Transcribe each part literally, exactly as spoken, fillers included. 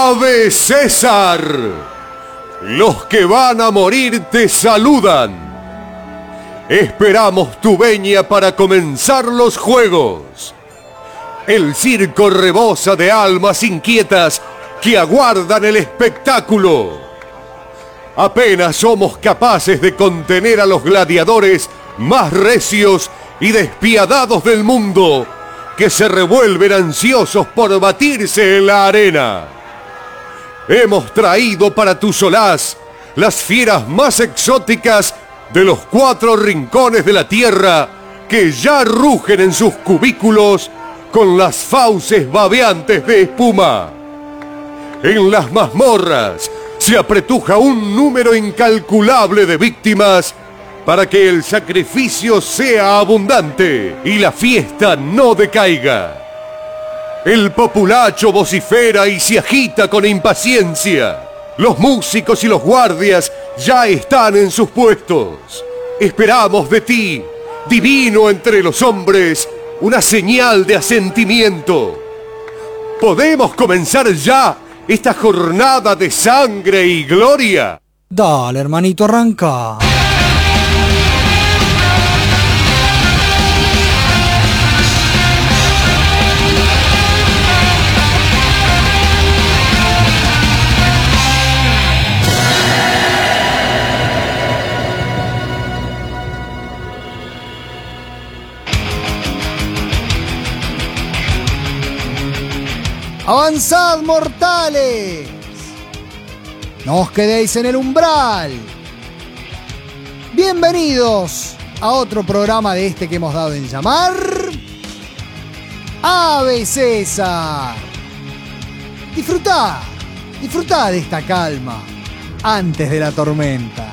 Ave César. Los que van a morir te saludan. Esperamos tu venia para comenzar los juegos. El circo rebosa de almas inquietas que aguardan el espectáculo. Apenas somos capaces de contener a los gladiadores más recios y despiadados del mundo, que se revuelven ansiosos por batirse en la arena. Hemos traído para tu solaz las fieras más exóticas de los cuatro rincones de la tierra, que ya rugen en sus cubículos con las fauces babeantes de espuma. En las mazmorras se apretuja un número incalculable de víctimas para que el sacrificio sea abundante y la fiesta no decaiga. El populacho vocifera y se agita con impaciencia. Los músicos y los guardias ya están en sus puestos. Esperamos de ti, divino entre los hombres, una señal de asentimiento. ¿Podemos comenzar ya esta jornada de sangre y gloria? Dale, hermanito, arranca. ¡Avanzad, mortales! No os quedéis en el umbral. Bienvenidos a otro programa de este que hemos dado en llamar Ave César. Disfrutá, disfrutá de esta calma antes de la tormenta.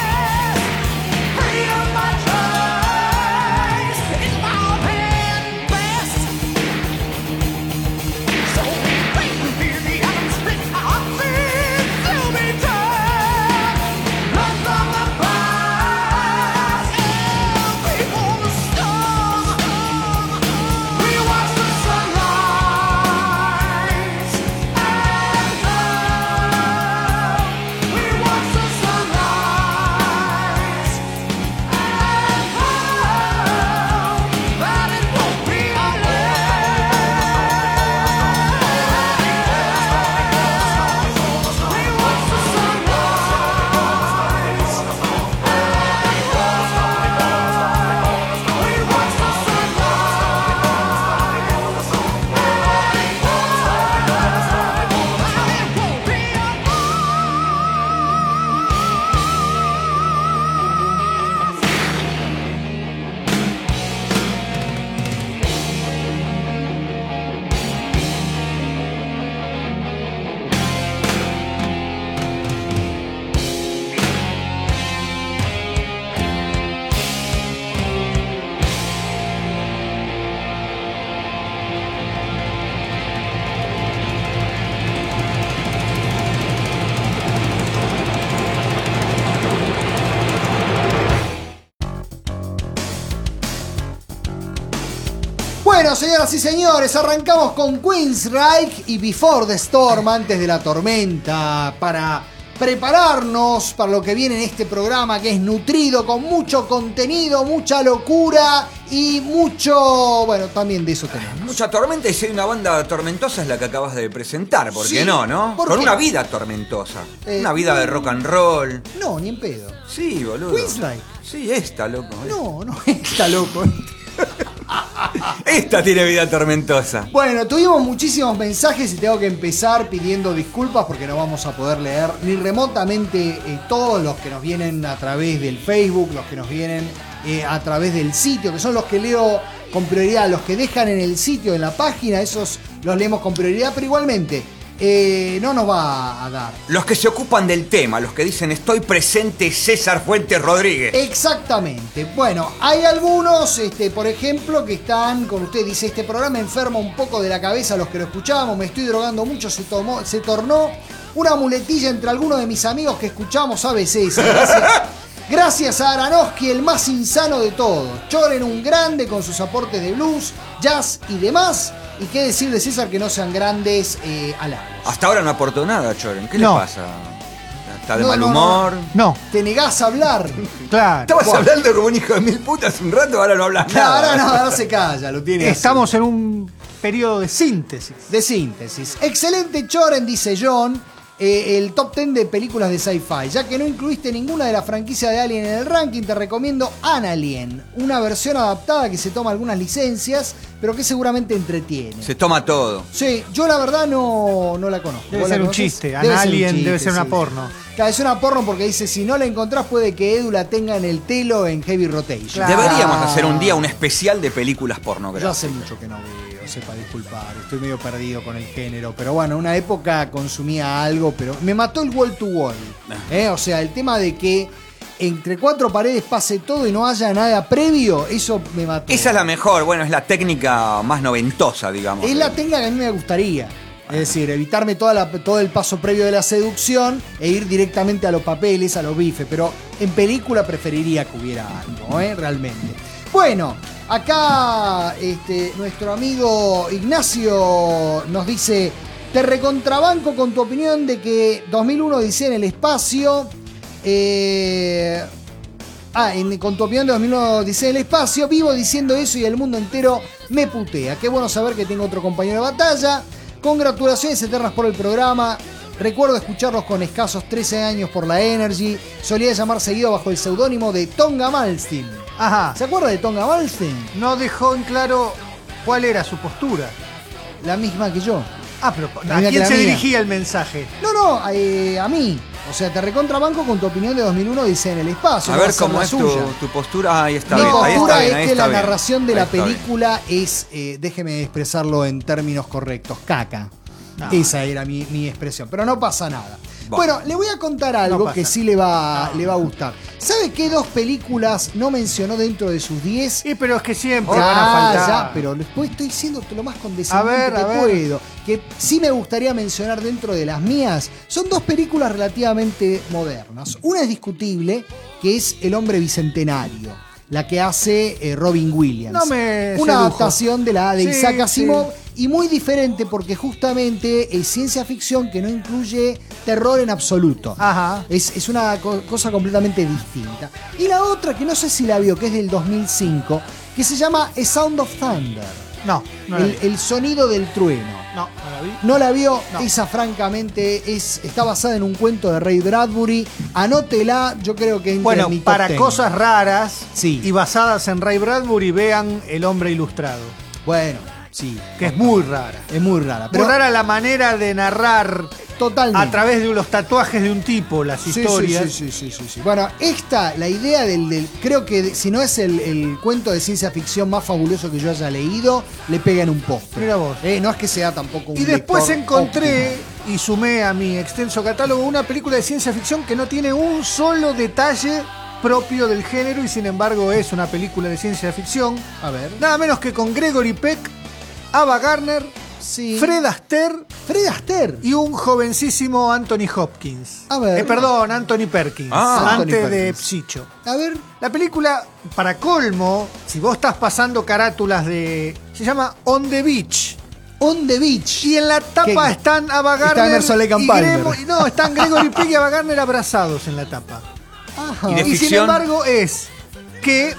Freedom I trust is my pen. Bueno, señoras y señores, arrancamos con Queensryche y Before the Storm, antes de la tormenta, para prepararnos para lo que viene en este programa, que es nutrido con mucho contenido, mucha locura y mucho... Bueno, también de eso tenemos. Mucha tormenta, y si hay una banda tormentosa es la que acabas de presentar, ¿por Sí, qué no, no? ¿por Con qué? una vida tormentosa. Eh, una vida de rock and roll. No, ni en pedo. Sí, boludo. Queensryche. Sí, esta, loco. No, no, está loco. Esta tiene vida tormentosa. Bueno, tuvimos muchísimos mensajes y tengo que empezar pidiendo disculpas porque no vamos a poder leer ni remotamente eh, todos los que nos vienen a través del Facebook, los que nos vienen eh, a través del sitio, que son los que leo con prioridad, los que dejan en el sitio, en la página, esos los leemos con prioridad, pero igualmente eh, no nos va a dar. Los que se ocupan del tema, los que dicen estoy presente, César Fuentes Rodríguez. Exactamente. Bueno, hay algunos, este, por ejemplo, que están, como usted dice, este programa enferma un poco de la cabeza a los que lo escuchábamos, me estoy drogando mucho, se, tomó, se tornó una muletilla entre algunos de mis amigos que escuchamos A B C. Gracias, gracias a Aronofsky, el más insano de todos. Choren un grande con sus aportes de blues, jazz y demás. Y qué decir de César que no sean grandes eh, halagos. Hasta ahora no aportó nada, Choren. ¿Qué No. le pasa? ¿Está de No, mal no, no. humor? No, Te negás a hablar. claro. Estabas Bueno. hablando como un hijo de mil putas un rato, ahora no hablas No, nada. ahora no, ahora se calla, lo tiene así. Estamos en un periodo de síntesis. De síntesis. Excelente, Choren, dice John. Eh, el top diez de películas de sci-fi. Ya que no incluiste ninguna de la franquicia de Alien en el ranking, te recomiendo Analien, una versión adaptada que se toma algunas licencias, pero que seguramente entretiene. Se toma todo. Sí, yo la verdad no, no la conozco. Debe ¿Vos la ser un conocés? chiste. Debe ser un Analien chiste, debe ser una sí. porno. Claro, es una porno porque dice, si no la encontrás puede que Edu la tenga en el telo en Heavy Rotation. Claro. Deberíamos hacer un día un especial de películas Yo pornográficas. hace mucho que no veo, sepa disculpar, estoy medio perdido con el género, pero bueno, una época consumía algo, pero me mató el wall to wall, ¿eh? O sea, el tema de que entre cuatro paredes pase todo y no haya nada previo, eso me mató. Esa es la mejor, bueno, es la técnica más noventosa, digamos. Es la técnica que a mí me gustaría. Es decir, evitarme toda la, todo el paso previo de la seducción e ir directamente a los papeles, a los bifes. Pero en película preferiría que hubiera algo, ¿eh? Realmente. Bueno, acá este, nuestro amigo Ignacio nos dice: te recontrabanco con tu opinión de que dos mil uno Odisea en el espacio. Eh, ah, en, con tu opinión de dos mil uno Odisea en el espacio. Vivo diciendo eso y el mundo entero me putea. Qué bueno saber que tengo otro compañero de batalla. Congratulaciones eternas por el programa. Recuerdo escucharlos con escasos trece años por la Energy. Solía llamar seguido bajo el seudónimo de Tonga Malmsteen. Ajá. ¿Se acuerda de Tonga Malmsteen? No dejó en claro cuál era su postura. La misma que yo. Ah, pero La ¿a misma que quién la se mía. dirigía el mensaje? No, no, eh, a mí. O sea, te recontrabanco con tu opinión de dos mil uno Odisea en el espacio. A no va ver ser cómo la es tu, suya. tu postura. Ahí está Mi bien. Ahí postura está bien, es ahí que está la bien. narración de Ahí la está bien. película es, eh, déjeme expresarlo en términos correctos, caca. No. Esa era mi, mi expresión, pero no pasa nada. Va. Bueno, le voy a contar algo pasa. que sí le va, le va a gustar. ¿Sabe qué dos películas no mencionó dentro de sus diez? Sí, pero es que siempre Ya, van a faltar. ya, pero después estoy siendo lo más condescendiente A ver, que a ver. puedo. Que sí me gustaría mencionar dentro de las mías. Son dos películas relativamente modernas. Una es discutible, que es El hombre bicentenario, la que hace eh, Robin Williams. No me Una sedujo. adaptación de la de Sí, Isaac Asimov. sí. Y muy diferente porque justamente es ciencia ficción que no incluye terror en absoluto. Ajá. Es, es una co- cosa completamente distinta. Y la otra, que no sé si la vio, que es del dos mil cinco, que se llama A Sound of Thunder. No, no la el, vi. el sonido del trueno. No, no la vi. ¿No la vio? No. Esa francamente es, está basada en un cuento de Ray Bradbury. Anótela, yo creo que entra Bueno, en mi top para ten. cosas raras Sí. y basadas en Ray Bradbury, vean El hombre ilustrado, Bueno, sí. que es muy rara. Es muy rara. Pero Muy rara la manera de narrar totalmente. a través de los tatuajes de un tipo las Sí, historias. Sí, sí, sí, sí, sí. Bueno, esta, la idea del, del- creo que de- si no es el, el cuento de ciencia ficción más fabuloso que yo haya leído, le pega en un postre. Mira vos. Eh, no es que sea tampoco un Y después lector encontré óptimo. y sumé a mi extenso catálogo una película de ciencia ficción que no tiene un solo detalle propio del género y sin embargo es una película de ciencia ficción. A ver. Nada menos que con Gregory Peck, Ava Gardner Sí. Fred Astaire Fred Astaire. y un jovencísimo Anthony Hopkins. A ver. Eh, perdón, Anthony Perkins. Ah. antes Anthony de Perkins. Psycho. A ver. La película, para colmo, si vos estás pasando carátulas de... Se llama On the Beach. On the Beach. Y en la tapa ¿Qué? están Ava Está Gardner Emerson Lake and y Palmer. Gremo- y no, están Gregory Peck y Ava Gardner abrazados en la tapa. Ajá. Y de Y sin ficción. embargo es que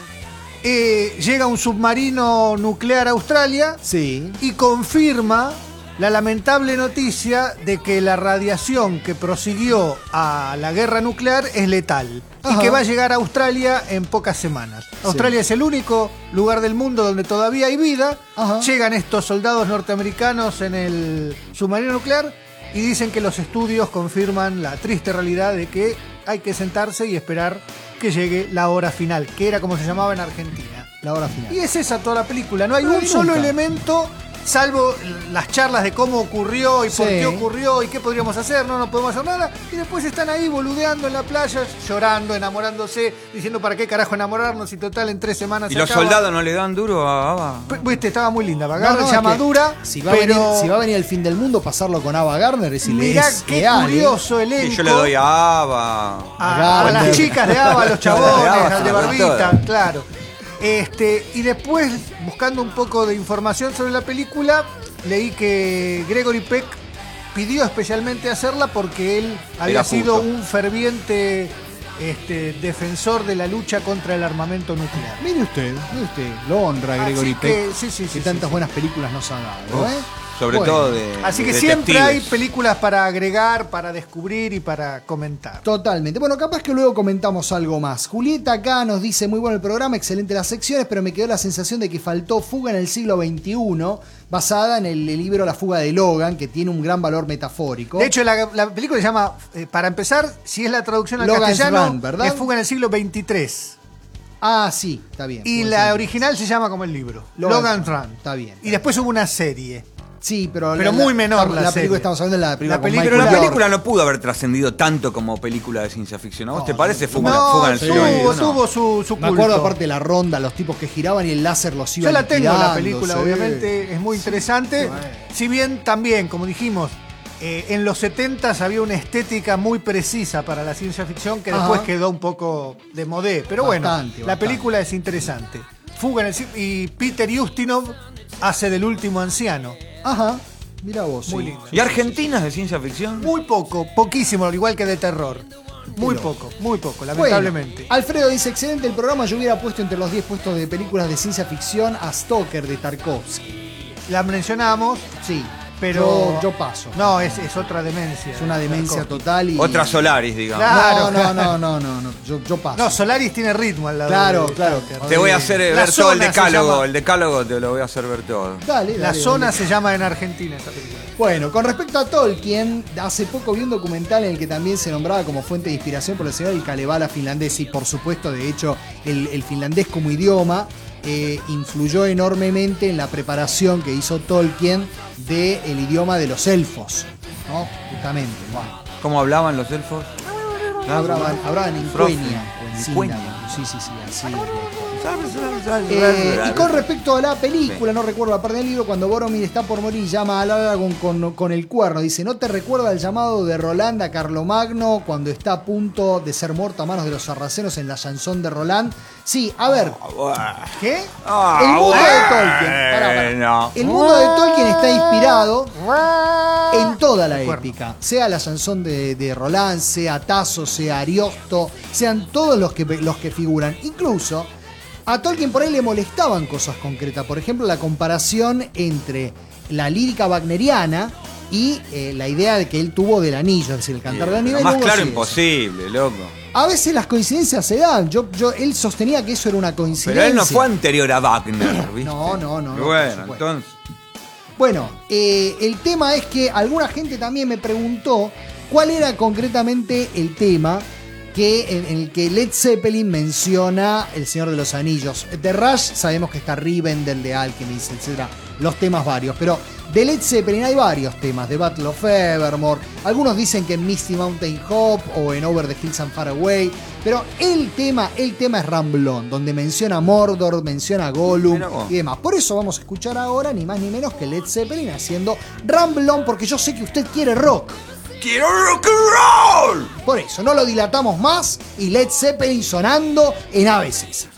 eh, llega un submarino nuclear a Australia Sí. y confirma la lamentable noticia de que la radiación que prosiguió a la guerra nuclear es letal Ajá. y que va a llegar a Australia en pocas semanas. Australia es el único lugar del mundo donde todavía hay vida. Ajá. Llegan estos soldados norteamericanos en el submarino nuclear y dicen que los estudios confirman la triste realidad de que hay que sentarse y esperar que llegue la hora final, que era como se llamaba en Argentina. La hora final. Y es esa toda la película, no hay No un hay solo nunca. elemento, salvo las charlas de cómo ocurrió y por Sí. qué ocurrió y qué podríamos hacer, no, no podemos hacer nada, y después están ahí boludeando en la playa, llorando, enamorándose, diciendo para qué carajo enamorarnos y total en tres semanas ¿Y se los acaba. soldados no le dan duro a Ava? P- Viste, estaba muy linda, No, Vagar no, se llama es que dura, Si va, pero a venir, si va a venir el fin del mundo, pasarlo con Ava Gardner es mirá es qué real, ¿eh? curioso elenco. Y yo le doy a Ava. a, a las Gardner. chicas de Ava, a los chabones, De Ava, al de sí, barbita, todas. claro. Este, y después, buscando un poco de información sobre la película, leí que Gregory Peck pidió especialmente hacerla porque él había Era sido justo. un ferviente este, defensor de la lucha contra el armamento nuclear. Mire usted, mire usted, lo honra Gregory Así que, Peck, sí, sí, sí, que sí, tantas sí. buenas películas nos ha dado, Uf, ¿eh? Sobre Bueno, todo de. Así que de siempre detectives. hay películas para agregar, para descubrir y para comentar. Totalmente. Bueno, capaz que luego comentamos algo más. Julieta acá nos dice, muy bueno el programa, excelente las secciones, pero me quedó la sensación de que faltó Fuga en el siglo veintiuno, basada en el, el libro La fuga de Logan, que tiene un gran valor metafórico. De hecho, la, la película se llama, eh, para empezar, si es la traducción al Logan's castellano, Run, ¿verdad? es Fuga en el siglo veintitrés. Ah, sí, está bien. Y puede la ser. original se llama como el libro, Logan's Logan's Run. Run. Está bien. Y después hubo una serie. Sí, pero, Pero la- muy la- menor la, la la serie. película, estamos hablando de la película La con película- Pero Michael la York. película no pudo haber trascendido tanto como película de ciencia ficción. ¿A vos No, te parece? no, Fuga, No, Fuga en el siglo tuvo, veintiuno. tuvo su, su Me culto. acuerdo aparte de la ronda, los tipos que giraban y el láser los iba Yo la tengo la liquidando, película, sí. obviamente, es muy interesante. bueno. Si bien también, como dijimos, eh, en los setentas había una estética muy precisa para la ciencia ficción que Ajá. después quedó un poco de modé. Pero bueno, Bastante, la bastante. película es interesante. Fuga en el siglo... Y Peter Ustinov hace del último anciano. Ajá, mira vos. Muy sí. lindo. ¿Y Argentina es de ciencia ficción? Muy poco, poquísimo, al igual que de terror. Muy loco. poco, muy poco, Bueno, lamentablemente. Alfredo dice, excelente el programa, yo hubiera puesto entre los diez puestos de películas de ciencia ficción a Stoker de Tarkovsky. La mencionamos, Sí, pero... yo, yo paso. No, es, es otra demencia. Es una demencia Tarkovsky. total y... Otra Solaris, digamos. Claro. No, no, no, no, no, no, yo, yo paso. No, Solaris tiene ritmo al lado Claro, de claro. Stoker. Te voy a hacer eh, La ver todo el zona se decálogo. llama- El decálogo te lo voy a hacer ver todo. Dale, La dale, zona dale. se llama en Argentina esta película. Bueno, con respecto a Tolkien, hace poco vi un documental en el que también se nombraba como fuente de inspiración por el señor el Kalevala finlandés y por supuesto, de hecho, el, el finlandés como idioma eh, influyó enormemente en la preparación que hizo Tolkien del idioma de los elfos, ¿no? Justamente. Bueno, ¿Cómo hablaban los elfos? hablaban, hablaban en Profe. Quenya o en En Síndaro. Quenya. Sí, sí, sí, así. Eh, y con respecto a la película, no recuerdo la parte del libro, cuando Boromir está por morir, llama al Aragorn con, con el cuerno. Dice, ¿no te recuerda el llamado de Roland a Carlomagno cuando está a punto de ser muerto a manos de los sarracenos en la chanson de Roland? Sí, a ver, ¿Qué? Ah, el mundo de bueno. Tolkien, pará, pará. Bueno. El mundo de Tolkien está inspirado en toda la Acuerdo. épica, sea la chanson de, de Roland, sea Tasso, sea Ariosto, sean todos los que, los que figuran. Incluso a Tolkien por ahí le molestaban cosas concretas, por ejemplo la comparación entre la lírica wagneriana y eh, la idea de que él tuvo del anillo, es decir, el cantar del anillo. Lo y más luego claro sigue. imposible, loco. A veces las coincidencias se dan. Yo, yo, él sostenía que eso era una coincidencia. Pero él no fue anterior a Wagner, ¿viste? No, no, no, no, Y por bueno, supuesto. entonces. Bueno, eh, el tema es que alguna gente también me preguntó cuál era concretamente el tema que, en, en el que Led Zeppelin menciona El Señor de los Anillos. De Rush sabemos que está Rivendell, de Alchemist, etcétera, los temas varios, pero De Led Zeppelin hay varios temas, de Battle of Evermore, algunos dicen que en Misty Mountain Hop o en Over the Hills and Far Away, pero el tema, el tema es Ramblon, donde menciona Mordor, menciona Gollum y demás. Por eso vamos a escuchar ahora ni más ni menos que Led Zeppelin haciendo Ramblon, porque yo sé que usted quiere rock. ¡Quiero rock and roll! Por eso, no lo dilatamos más y Led Zeppelin sonando en Ave César.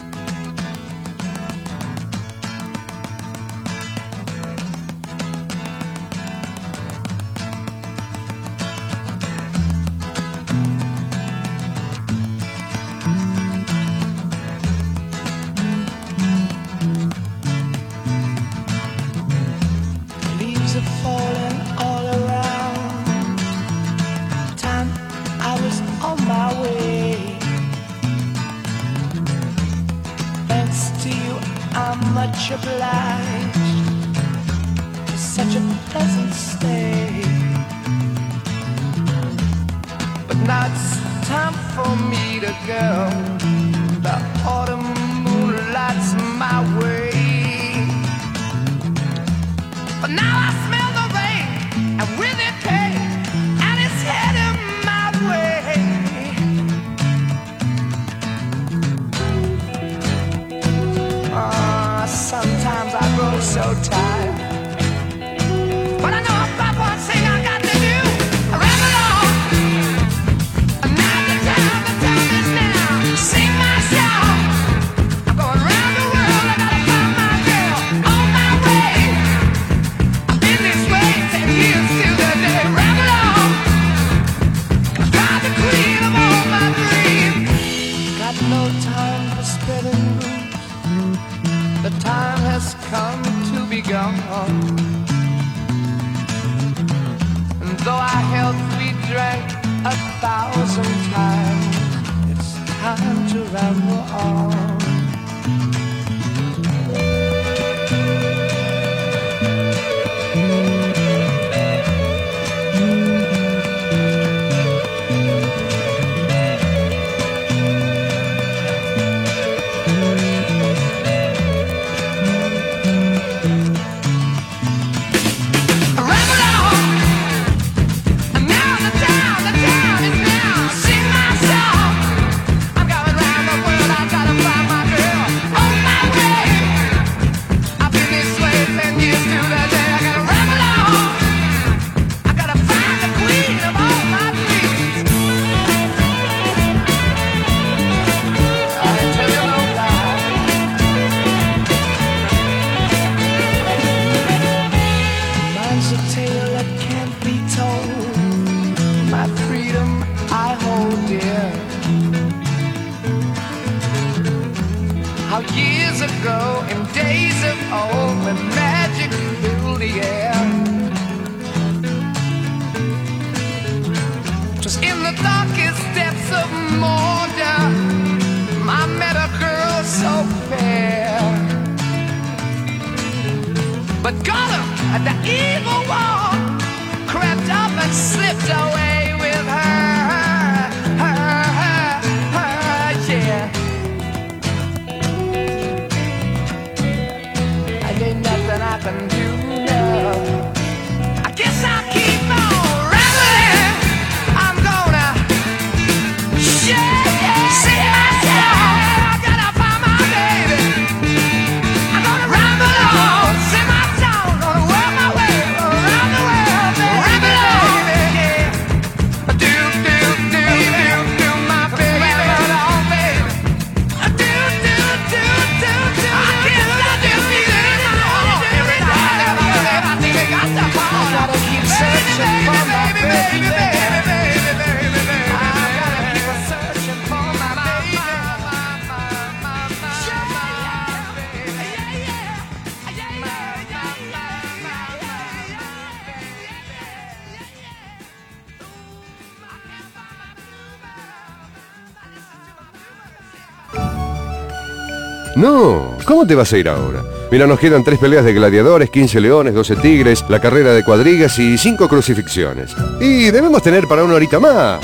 No, ¿cómo te vas a ir ahora? Mira, nos quedan tres peleas de gladiadores, quince leones, doce tigres, la carrera de cuadrigas y cinco crucifixiones. Y debemos tener para una horita más.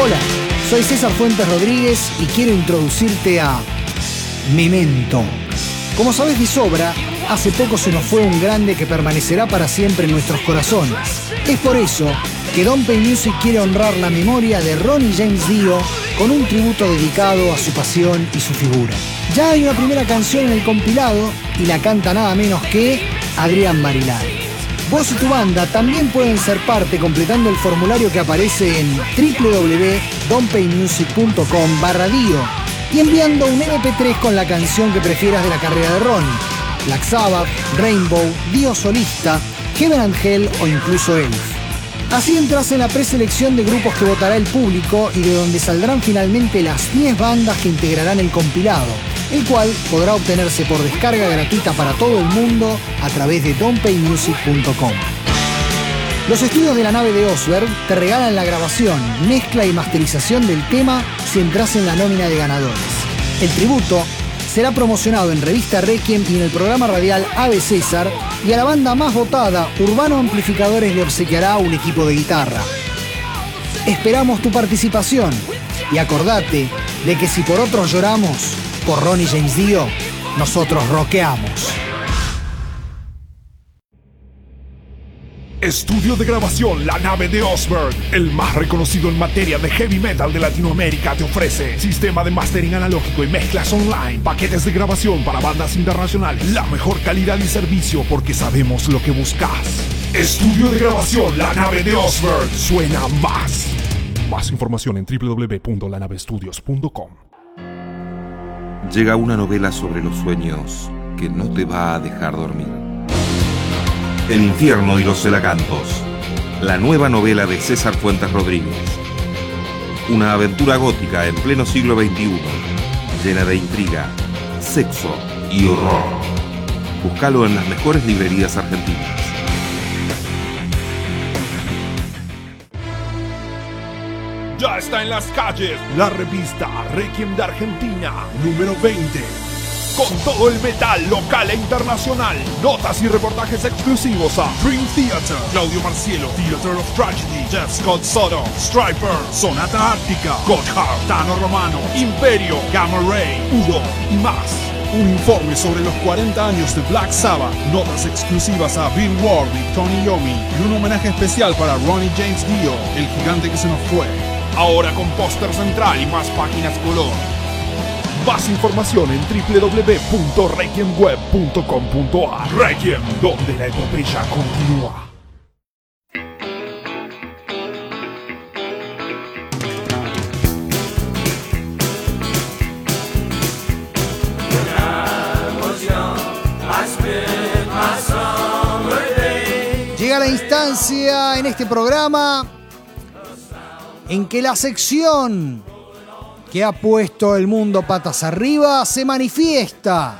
Hola, soy César Fuentes Rodríguez y quiero introducirte a Memento. Como sabes de sobra, hace poco se nos fue un grande que permanecerá para siempre en nuestros corazones. Es por eso que Don't Pay Music quiere honrar la memoria de Ronnie James Dio con un tributo dedicado a su pasión y su figura. Ya hay una primera canción en el compilado y la canta nada menos que Adrián Marilari. Vos y tu banda también pueden ser parte completando el formulario que aparece en w w w punto don't pay music punto com barra dio y enviando un eme pe tres con la canción que prefieras de la carrera de Ronnie. Black Sabbath, Rainbow, Dio solista, Heaven and Hell o incluso Elf. Así entras en la preselección de grupos que votará el público y de donde saldrán finalmente las diez bandas que integrarán el compilado, el cual podrá obtenerse por descarga gratuita para todo el mundo a través de don't pay music punto com. Los estudios de la nave de Osberg te regalan la grabación, mezcla y masterización del tema si entras en la nómina de ganadores. El tributo será promocionado en Revista Requiem y en el programa radial Ave César, y a la banda más votada, Urbano Amplificadores, le obsequiará un equipo de guitarra. Esperamos tu participación y acordate de que si por otros lloramos, por Ronnie James Dio, nosotros rockeamos. Estudio de grabación La Nave de Osberg, el más reconocido en materia de heavy metal de Latinoamérica, te ofrece sistema de mastering analógico y mezclas online, paquetes de grabación para bandas internacionales, la mejor calidad y servicio porque sabemos lo que buscas. Estudio de grabación La Nave de Osberg, suena más. Más información en w w w punto la nave estudios punto com. Llega una novela sobre los sueños que no te va a dejar dormir. El infierno y los celacantos, la nueva novela de César Fuentes Rodríguez. Una aventura gótica en pleno siglo veintiuno, llena de intriga, sexo y horror. Búscalo en las mejores librerías argentinas. Ya está en las calles la revista Requiem de Argentina, número veinte. Con todo el metal local e internacional. Notas y reportajes exclusivos a Dream Theater, Claudio Marcielo, Theater of Tragedy, Jeff Scott Soto, Striper, Sonata Ártica, Gotthard, Tano Romano, Imperio, Gamma Ray, Udo y más. Un informe sobre los cuarenta años de Black Sabbath, notas exclusivas a Bill Ward y Tony Iommi y un homenaje especial para Ronnie James Dio, el gigante que se nos fue. Ahora con póster central y más páginas color. Más información en w w w punto requiem web punto com punto a r. Requiem, donde la epopeya continúa. Llega la instancia en este programa en que la sección que ha puesto el mundo patas arriba se manifiesta.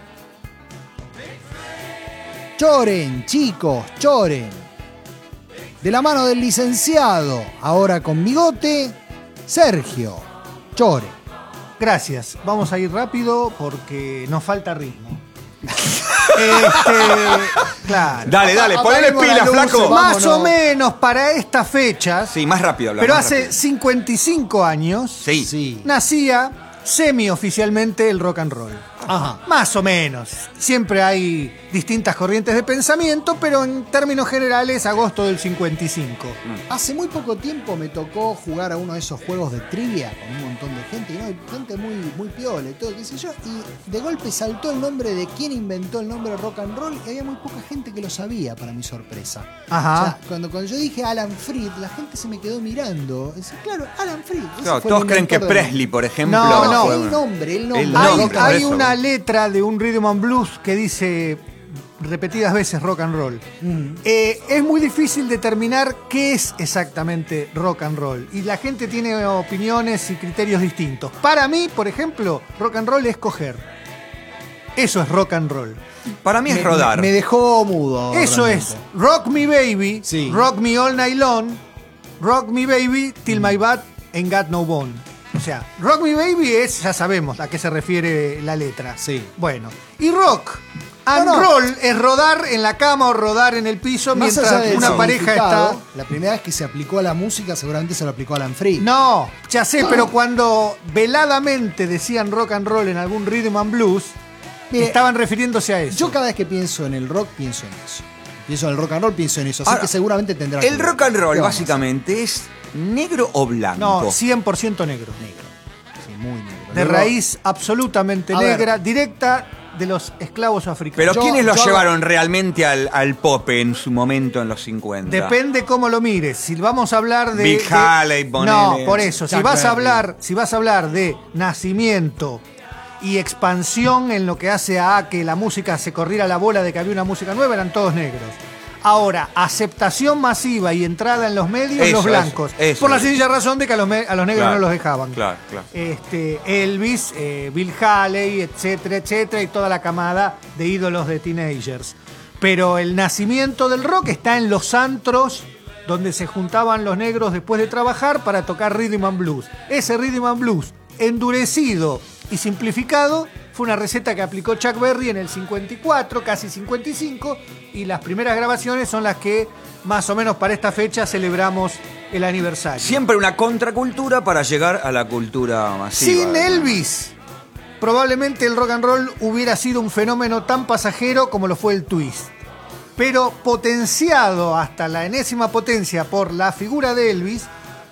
Choren, chicos, choren. De la mano del licenciado, ahora con bigote, Sergio Choren. Gracias. Vamos a ir rápido porque nos falta ritmo. Este, claro. Dale, dale, ponele pilas, flaco. Más Vámonos. o menos para estas fechas. Sí, más rápido habla. Pero más hace rápido. cincuenta y cinco años Sí. Sí. nacía semi-oficialmente el rock and roll. Ajá. Más o menos. Siempre hay distintas corrientes de pensamiento, pero en términos generales, agosto del cincuenta y cinco. Hace muy poco tiempo me tocó jugar a uno de esos juegos de trivia con un montón de gente, y no, hay gente muy, muy piola y todo, qué sé yo, y de golpe saltó el nombre de quién inventó el nombre rock and roll y había muy poca gente que lo sabía, para mi sorpresa. Ajá. O sea, cuando, cuando yo dije Alan Freed, la gente se me quedó mirando. Dice, claro, Alan Freed. ese Claro, fue el todos creen que inventor de- Presley, por ejemplo. No, no, fue el uno. nombre, el nombre. El Hay, nombre, hay por eso. una letra de un rhythm and blues que dice repetidas veces rock and roll. Mm. Eh, es muy difícil determinar qué es exactamente rock and roll. Y la gente tiene opiniones y criterios distintos. Para mí, por ejemplo, rock and roll es coger. Eso es rock and roll. Para mí es Me- rodar. Me, me dejó mudo. Eso realmente. es Rock Me Baby, Sí. Rock Me All Night Long, Rock Me Baby Till My Butt Ain't Got No Bone. O sea, Rock Me Baby es, ya sabemos a qué se refiere la letra. Sí. Bueno, y rock And No, no. roll es rodar en la cama o rodar en el piso Más allá mientras del una pareja significado, está... La primera vez que se aplicó a la música seguramente se lo aplicó a Alan Free. No, ya sé, pero cuando veladamente decían rock and roll en algún rhythm and blues, Mire, estaban refiriéndose a eso. Yo cada vez que pienso en el rock, pienso en eso. Pienso en el rock and roll, pienso en eso. Así Ahora, que seguramente tendrá que El ver. rock and roll ¿Qué vamos a básicamente es negro o blanco. No, cien por ciento negro. Negro. Sí, muy negro. De Luego, raíz absolutamente A ver. negra, directa de los esclavos africanos. Pero Yo- ¿quiénes lo yo- llevaron realmente al, al pop en su momento en los cincuenta? Depende cómo lo mires. Si vamos a hablar de. Bill de- Haley, No, ponele. por eso. Si Chuck vas a Berry. hablar, si vas a hablar de nacimiento y expansión en lo que hace a que la música se corriera la bola de que había una música nueva, eran todos negros. Ahora, aceptación masiva y entrada en los medios, Eso, los blancos. eso, eso por la es. sencilla razón de que a los, me- a los negros Claro, no los dejaban. claro, claro. Este, Elvis, eh, Bill Haley, etcétera, etcétera, y toda la camada de ídolos de teenagers. Pero el nacimiento del rock está en los antros donde se juntaban los negros después de trabajar para tocar rhythm and blues. Ese rhythm and blues endurecido y simplificado fue una receta que aplicó Chuck Berry en el cincuenta y cuatro, casi cincuenta y cinco, y las primeras grabaciones son las que más o menos para esta fecha celebramos el aniversario. Siempre una contracultura para llegar a la cultura masiva. Sin Elvis, probablemente el rock and roll hubiera sido un fenómeno tan pasajero como lo fue el twist. Pero potenciado hasta la enésima potencia por la figura de Elvis,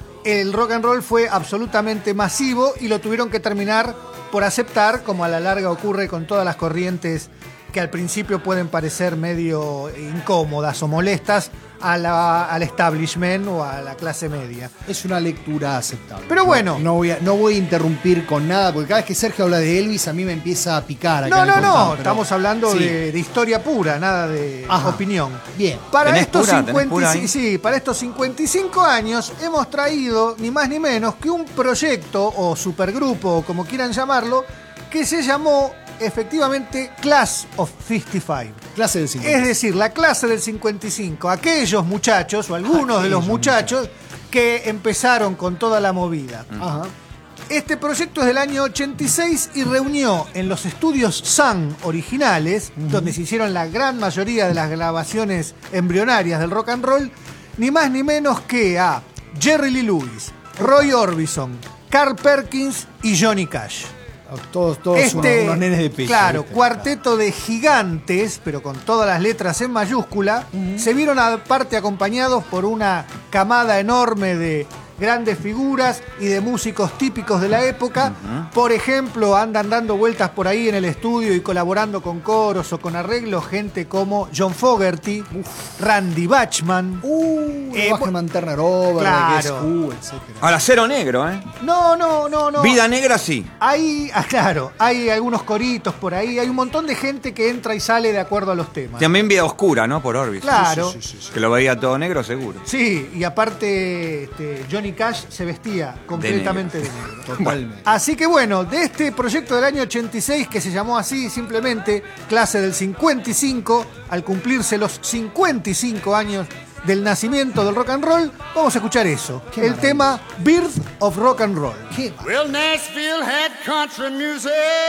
el rock and roll fue absolutamente masivo y lo tuvieron que terminar por aceptar, como a la larga ocurre con todas las corrientes que al principio pueden parecer medio incómodas o molestas a la- al establishment o a la clase media. Es una lectura aceptable. Pero bueno. No, no voy a, no voy a interrumpir con nada, porque cada vez que Sergio habla de Elvis, a mí me empieza a picar. acá No, en no, el no, costado, pero- estamos hablando Sí. de, de historia pura, nada de Ajá. opinión. Bien. Para ¿Tenés estos, pura? ¿Tenés cincuenta y pura cinco, ahí? sí, para estos cincuenta y cinco años hemos traído ni más ni menos que un proyecto o supergrupo, o como quieran llamarlo, que se llamó efectivamente Class of cincuenta y cinco. Clase del cincuenta. Es decir, la clase del cincuenta y cinco, aquellos muchachos o algunos de los Aquellos muchachos que empezaron con toda la movida. Ajá. Este proyecto es del año ochenta y seis y reunió en los estudios Sun originales, donde se hicieron la gran mayoría de las grabaciones embrionarias del rock and roll, ni más ni menos que a Jerry Lee Lewis, Roy Orbison, Carl Perkins y Johnny Cash. Todos, todos Este, unos, unos nenes de pecho. claro, ¿viste? cuarteto de gigantes, pero con todas las letras en mayúscula, se vieron aparte acompañados por una camada enorme de grandes figuras y de músicos típicos de la época. Por ejemplo, andan dando vueltas por ahí en el estudio y colaborando con coros o con arreglos gente como John Fogerty, Randy Bachman. Uh, Eh, Bachman Turner Over, claro. Guess Who, etcétera. Ahora, cero negro, ¿eh? No, no, no, no. Vida negra sí. Hay, ah, claro, hay algunos coritos por ahí, hay un montón de gente que entra y sale de acuerdo a los temas. También vida oscura, ¿no? Por Orbis. Claro. Sí, sí, sí, sí. Que lo veía todo negro, seguro. Sí, y aparte este, Johnny Cash se vestía completamente de negro. Totalmente. Así que bueno, de este proyecto del año ochenta y seis que se llamó así simplemente Clase del cincuenta y cinco, al cumplirse los cincuenta y cinco años del nacimiento del rock and roll, vamos a escuchar eso, Qué el maravilla. tema Birth of Rock and Roll. ¿Qué? Well, Nashville had country music,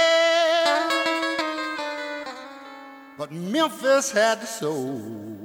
but Memphis had the soul.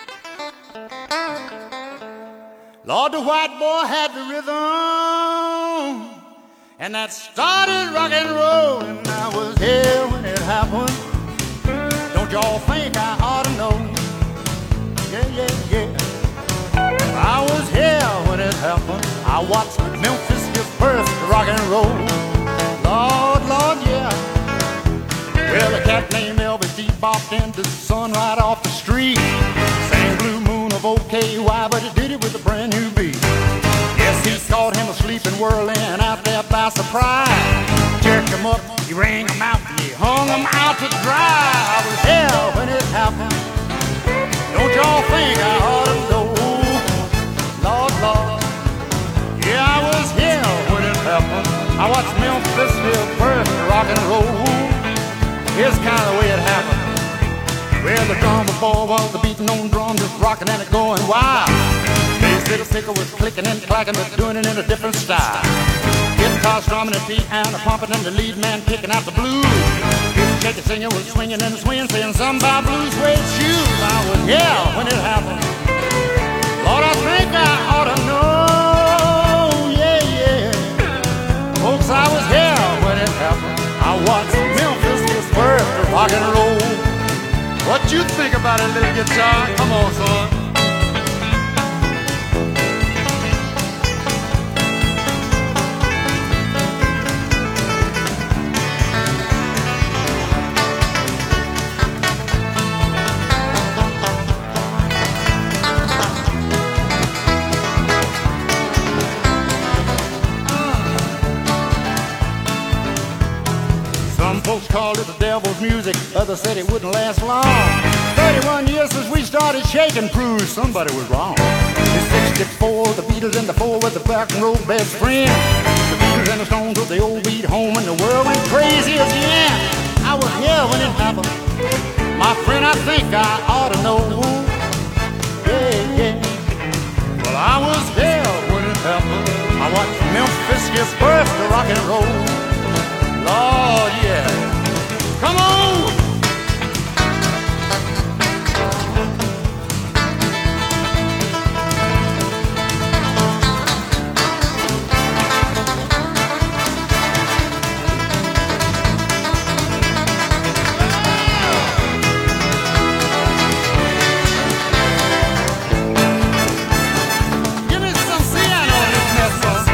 Lord, the white boy had the rhythm, and that started rock and roll, and I was here when it happened. Don't y'all think I ought to know? Yeah, yeah, yeah. I was here when it happened. I watched Memphis give birth to rock and roll. Lord, Lord, yeah. Well, a cat named Elvis D bopped into the sun right off the street. Sang Blue Moon of O K Y, but he did it with a brand new beat. Yes, he caught him asleep and whirling out there by surprise. Jerked him up, he rang him out, and he hung him out to dry. I was here when it happened. Don't y'all think I ought to know? Lord, Lord, yeah, I was here when it happened. I watched Memphis give birth to rock and roll. Here's kind of the way it happened. Well, the drummer boy was the beating on drum, just rocking and it going wild. Bass little sticker was clicking and clacking, but doing it in a different style. Guitar strumming and piano pumping and the lead man kicking out the blues. His catch a singer was swinging and swinging, saying something about blue suede shoes. I was here when it happened. Lord, I think I ought to know, yeah, yeah. Folks, I was here when it happened. I watched Memphis was first to rock and roll. What you think about a little guitar? Come on, son. Folks called it the devil's music, others said it wouldn't last long. thirty-one years since we started shaking, proved somebody was wrong. In sixty-four, the Beatles and the Four were the rock and roll best friends. The Beatles and the Stones with the old beat home, and the world went crazy again. I was here when it happened. My friend, I think I ought to know. Yeah, yeah. Well, I was here when it happened. I watched Memphis get first to rock and roll. Lord, yeah. Come on! Give me some piano in this mess, son.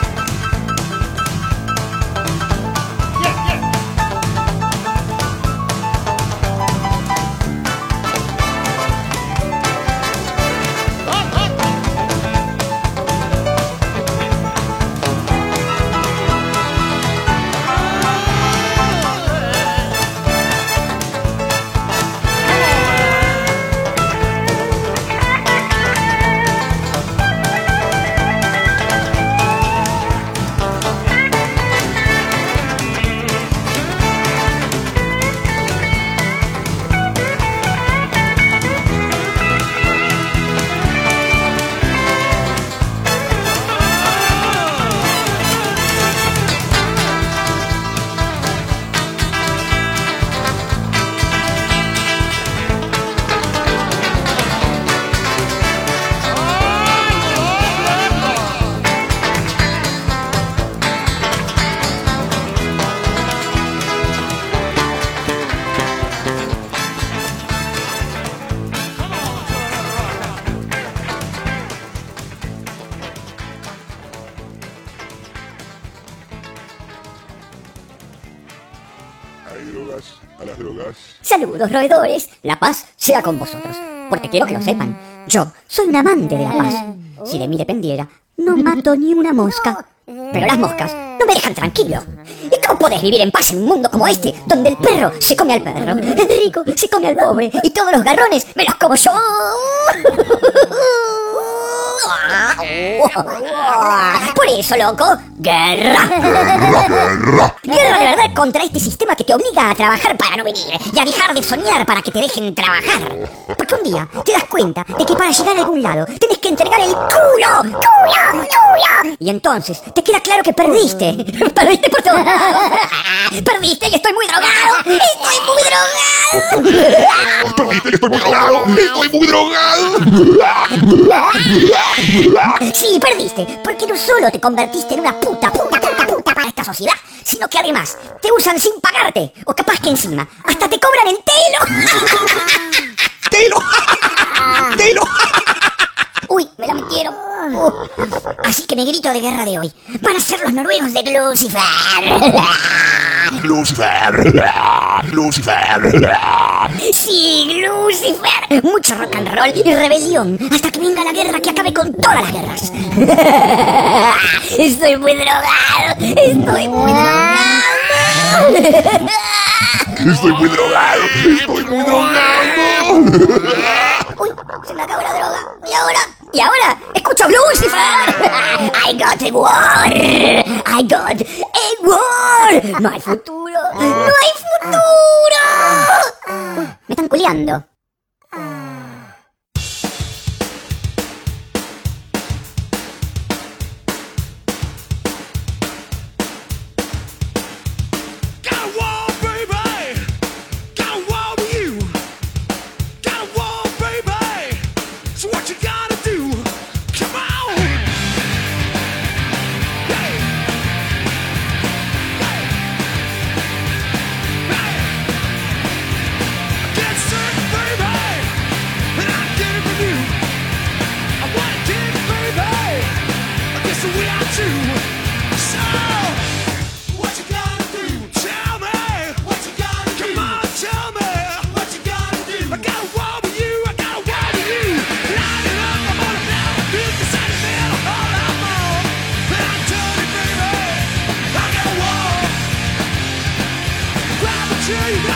Saludos, roedores. La paz sea con vosotros. Porque quiero que lo sepan. Yo soy un amante de la paz. Si de mí dependiera, no mato ni una mosca. Pero las moscas no me dejan tranquilo. ¿Y cómo podés vivir en paz en un mundo como este, donde el perro se come al perro, el rico se come al pobre, y todos los garrones me los como yo? Por eso, loco, guerra. Guerra. Guerra de verdad contra este sistema que te obliga a trabajar para no venir y a dejar de soñar para que te dejen trabajar. Porque un día te das cuenta de que para llegar a algún lado tenés que entregar el culo, culo, culo. Y entonces te queda claro que perdiste. Perdiste por todo. Perdiste y estoy muy drogado. Estoy muy drogado. Perdiste y estoy muy drogado. Estoy muy drogado. Sí, perdiste, porque no solo te convertiste en una puta, puta, puta, puta para esta sociedad, sino que además te usan sin pagarte, o capaz que encima hasta te cobran el telo. ¡Telo! ¡Telo! Uy, me la metieron. Uh. Así que mi grito de guerra de hoy van a ser los noruegos de Lucifer. Lucifer. Lucifer. Sí, Lucifer. Mucho rock and roll y rebelión hasta que venga la guerra que acabe con todas las guerras. Estoy muy drogado. Estoy muy drogado. Estoy muy drogado. Estoy muy drogado. Uy, se me acabó la droga. ¿Y ahora? ¿Y ahora? ¡Escucho Lucifer! I got a war. I got a war. No hay futuro. No hay futuro. Uy, me están culeando.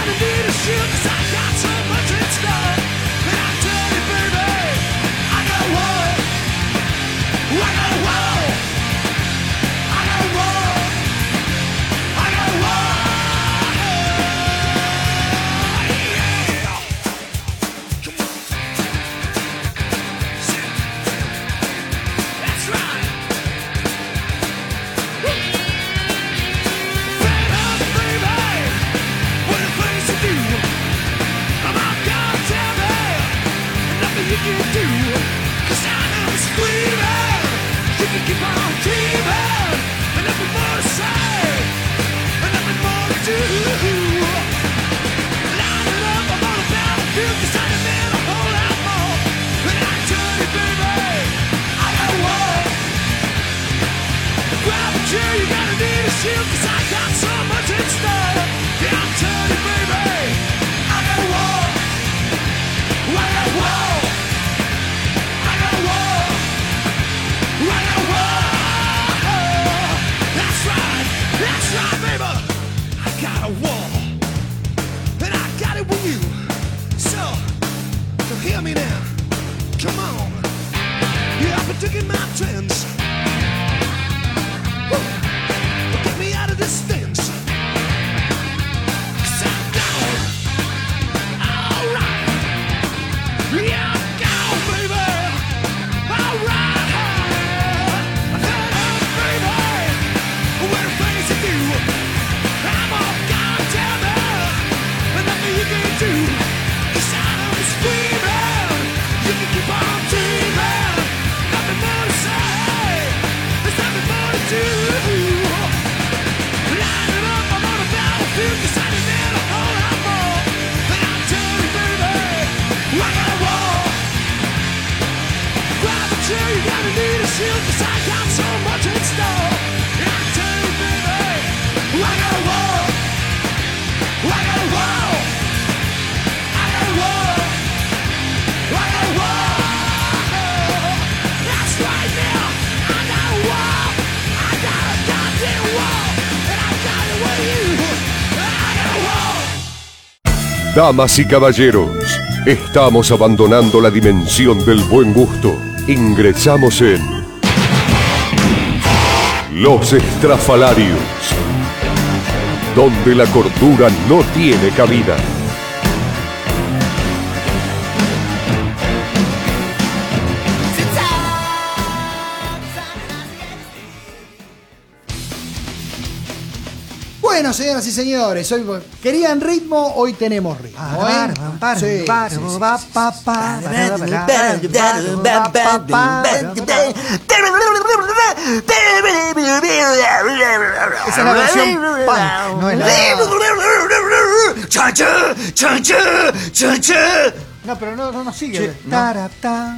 Damas y caballeros, estamos abandonando la dimensión del buen gusto. Ingresamos en Los Estrafalarios, donde la cordura no tiene cabida. Bueno, señoras y señores, hoy querían ritmo, hoy tenemos ritmo. ¿eh? Sí, sí, sí, Esa es la versión punk, no es la... No, pero no, no nos sigue. Taraptán.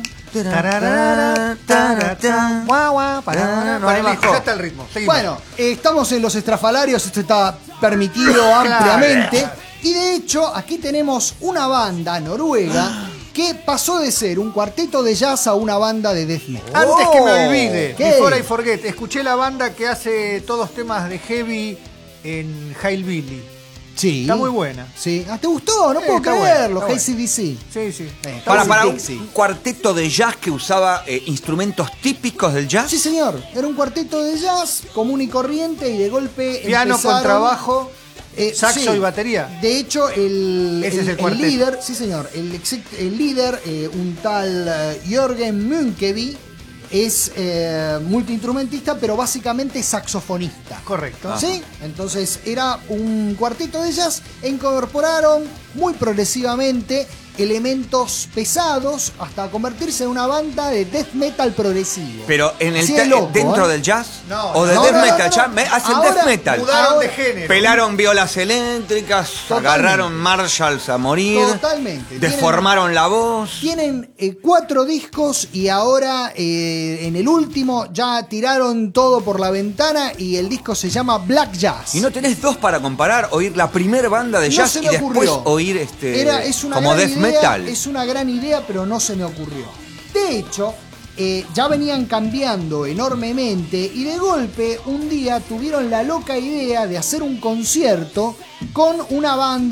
Ya está el ritmo. Seguimos. Bueno, estamos en Los Estrafalarios, esto está permitido ampliamente. Y de hecho, aquí tenemos una banda noruega que pasó de ser un cuarteto de jazz a una banda de death metal. Antes que me olvide, ¿Qué? Before I Forget, escuché la banda que hace todos temas de heavy en Hillbilly. Sí. Está muy buena. Sí. Ah, ¿te gustó? No Sí, puedo está creerlo. buena, A está C D C. Sí, sí. Eh, Para, para un, Dixie. un cuarteto de jazz que usaba eh, instrumentos típicos del jazz. Sí, señor. Era un cuarteto de jazz común y corriente y de golpe Piano empezaron, contrabajo, eh, saxo sí. y batería. De hecho, el, Ese el, es el cuarteto. líder, sí señor, el, ex- el líder, eh, un tal eh, Jørgen Munkeby, es eh, multiinstrumentista, pero básicamente saxofonista. Correcto. ¿Sí? Entonces era un cuarteto de jazz e incorporaron muy progresivamente elementos pesados hasta convertirse en una banda de death metal progresivo. Pero en el Así te- de loco, dentro ¿eh? del jazz No, o de no, death no, no, metal, no, ya no. me- hacen Ahora death metal. mudaron de Ahora- género. Pelaron violas eléctricas, Totalmente. agarraron Marshalls a morir, Totalmente. deformaron la voz. Tienen eh, cuatro discos y ahora eh, en el último ya tiraron todo por la ventana y el disco se llama Black Jazz. ¿Y no tenés dos para comparar? Oír la primer banda de No jazz se y me después ocurrió. oír este Era, es una como gran death idea, metal. Es una gran idea, pero no se me ocurrió. De hecho, eh, ya venían cambiando enormemente y de golpe un día tuvieron la loca idea de hacer un concierto con una banda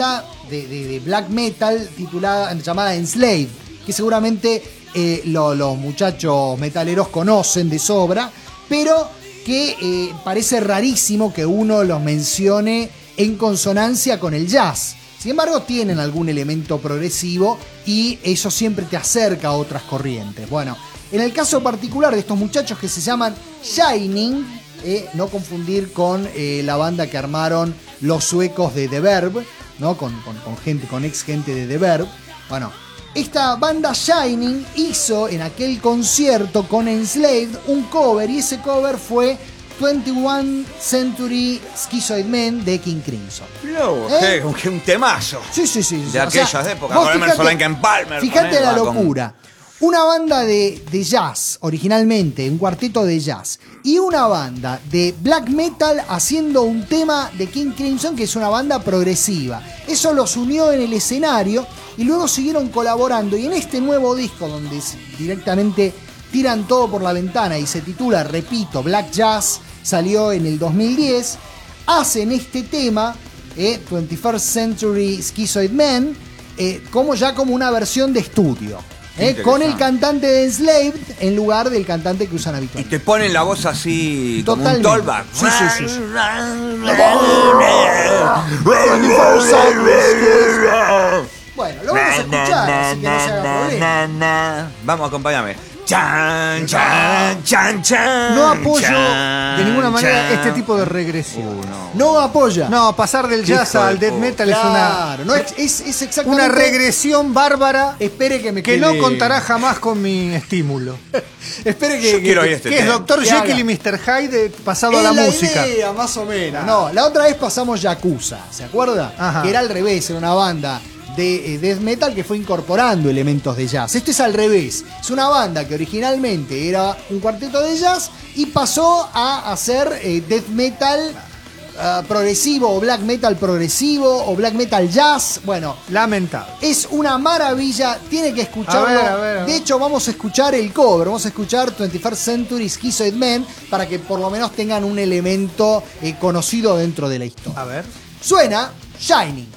de, de, de black metal titulada, llamada Enslaved, que seguramente eh, lo, los muchachos metaleros conocen de sobra, pero que eh, parece rarísimo que uno los mencione en consonancia con el jazz. Sin embargo, tienen algún elemento progresivo y eso siempre te acerca a otras corrientes. Bueno, en el caso particular de estos muchachos que se llaman Shining, eh, no confundir con eh, la banda que armaron los suecos de The Verb, ¿no? Con, con, con gente, con ex gente de The Verb. Bueno, esta banda Shining hizo en aquel concierto con Enslaved un cover, y ese cover fue veintiuno Century Schizoid Man de King Crimson. No, ¿Eh? un, un temazo. Sí, sí, sí. De o aquellas sea, épocas, vos con fíjate- Emerson Lake and Palmer. Fíjate con la él, con- locura. Una banda de, de jazz, originalmente, un cuarteto de jazz, y una banda de black metal haciendo un tema de King Crimson, que es una banda progresiva. Eso los unió en el escenario y luego siguieron colaborando. Y en este nuevo disco, donde s- directamente tiran todo por la ventana y se titula, repito, Black Jazz, salió en el dos mil diez, hacen este tema, eh, veintiuno Century Schizoid Man, eh, como ya como una versión de estudio. Eh, con el cantante de Enslaved en lugar del cantante que usan Y habitualmente. te ponen la voz así, como un Totalmente. tollback. Sí, sí, sí, sí. Bueno, lo vamos a escuchar, así que no se haga problema. Vamos, acompáñame. Chan, chan, chan, chan. No apoyo chan, de ninguna manera chan. este tipo de regresión. No apoya. No, pasar del jazz Hijo de al death puta. metal es una, Claro, no, es, es, es exactamente una regresión bárbara Espere que me que quede- no contará jamás con mi estímulo. Espere que, Yo que- quiero que- oír este Que es tema. doctor que Jekyll haga. y mister Hyde pasado a Es la, la música. idea, más o menos. No, la otra vez pasamos Yakuza, ¿se acuerda? Ajá. Que era al revés, era una banda de eh, death metal que fue incorporando elementos de jazz. Esto es al revés. Es una banda que originalmente era un cuarteto de jazz y pasó a hacer eh, death metal ah, progresivo o black metal progresivo o black metal jazz. Bueno, Lamentable. es una maravilla, tiene que escucharlo. A ver, a ver, a ver. De hecho, vamos a escuchar el cover, vamos a escuchar veintiuno Century Schizoid Man para que por lo menos tengan un elemento eh, conocido dentro de la historia. A ver. Suena Shining.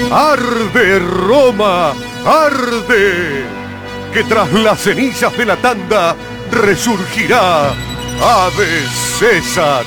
¡Arde Roma! ¡Arde! Que tras las cenizas de la tanda resurgirá Ave César.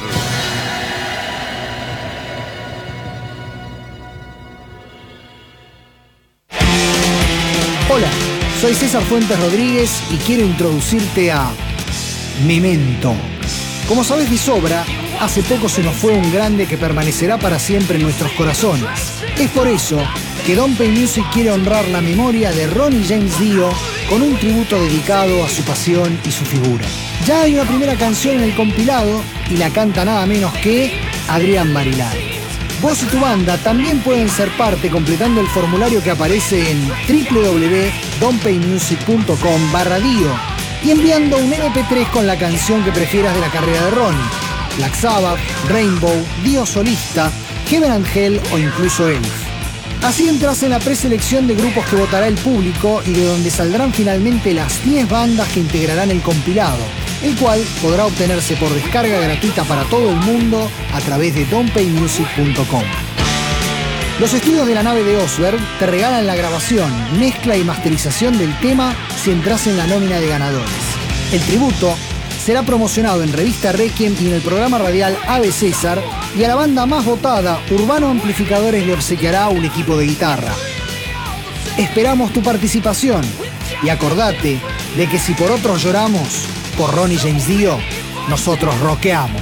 Hola, soy César Fuentes Rodríguez y quiero introducirte a Memento. Como sabes de sobra, hace poco se nos fue un grande que permanecerá para siempre en nuestros corazones. Es por eso que Don't Pay Music quiere honrar la memoria de Ronnie James Dio con un tributo dedicado a su pasión y su figura. Ya hay una primera canción en el compilado y la canta nada menos que Adrián Marilari. Vos y tu banda también pueden ser parte completando el formulario que aparece en w w w punto don't pay music punto com barra dio y enviando un eme pe tres con la canción que prefieras de la carrera de Ronnie. Black Sabbath, Rainbow, Dio solista, Heaven and Hell o incluso Elf. Así entras en la preselección de grupos que votará el público y de donde saldrán finalmente las diez bandas que integrarán el compilado, el cual podrá obtenerse por descarga gratuita para todo el mundo a través de don't pay music punto com. Los estudios de la nave de Osberg te regalan la grabación, mezcla y masterización del tema si entras en la nómina de ganadores. El tributo será promocionado en Revista Requiem y en el programa radial Ave César, y a la banda más votada, Urbano Amplificadores, le obsequiará un equipo de guitarra. Esperamos tu participación y acordate de que si por otros lloramos, por Ronnie James Dio, nosotros rockeamos.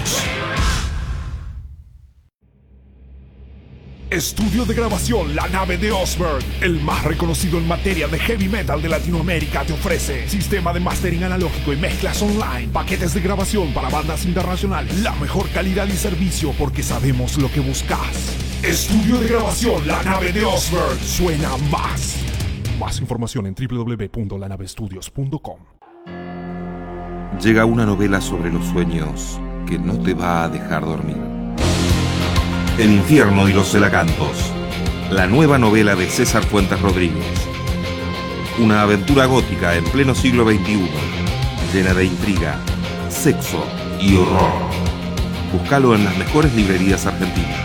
Estudio de grabación La Nave de Osberg, el más reconocido en materia de heavy metal de Latinoamérica, te ofrece sistema de mastering analógico y mezclas online, paquetes de grabación para bandas internacionales, la mejor calidad y servicio porque sabemos lo que buscas. Estudio de grabación La Nave de Osberg, suena más. Más información en w w w punto la nave studios punto com. Llega una novela sobre los sueños que no te va a dejar dormir. El infierno y los celacantos, la nueva novela de César Fuentes Rodríguez. Una aventura gótica en pleno siglo veintiuno, llena de intriga, sexo y horror. Búscalo en las mejores librerías argentinas.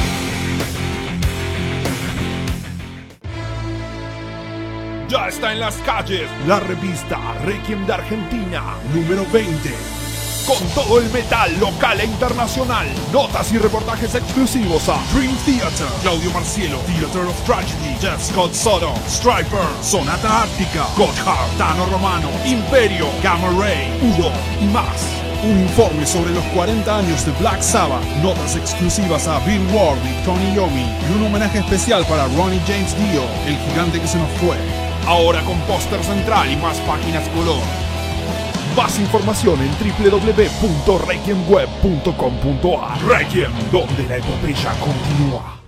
Ya está en las calles la revista Requiem de Argentina, número veinte. Con todo el metal local e internacional. Notas y reportajes exclusivos a Dream Theater, Claudio Marcielo, Theater of Tragedy, Jeff Scott Soto, Striper, Sonata Ártica, Gotthard, Tano Romano, Imperio, Gamma Ray, Udo y más. Un informe sobre los cuarenta años de Black Sabbath, notas exclusivas a Bill Ward y Tony Iommi y un homenaje especial para Ronnie James Dio, el gigante que se nos fue. Ahora con póster central y más páginas color. Más información en w w w punto requiem web punto com punto a r. Requiem, donde la epopeya continúa.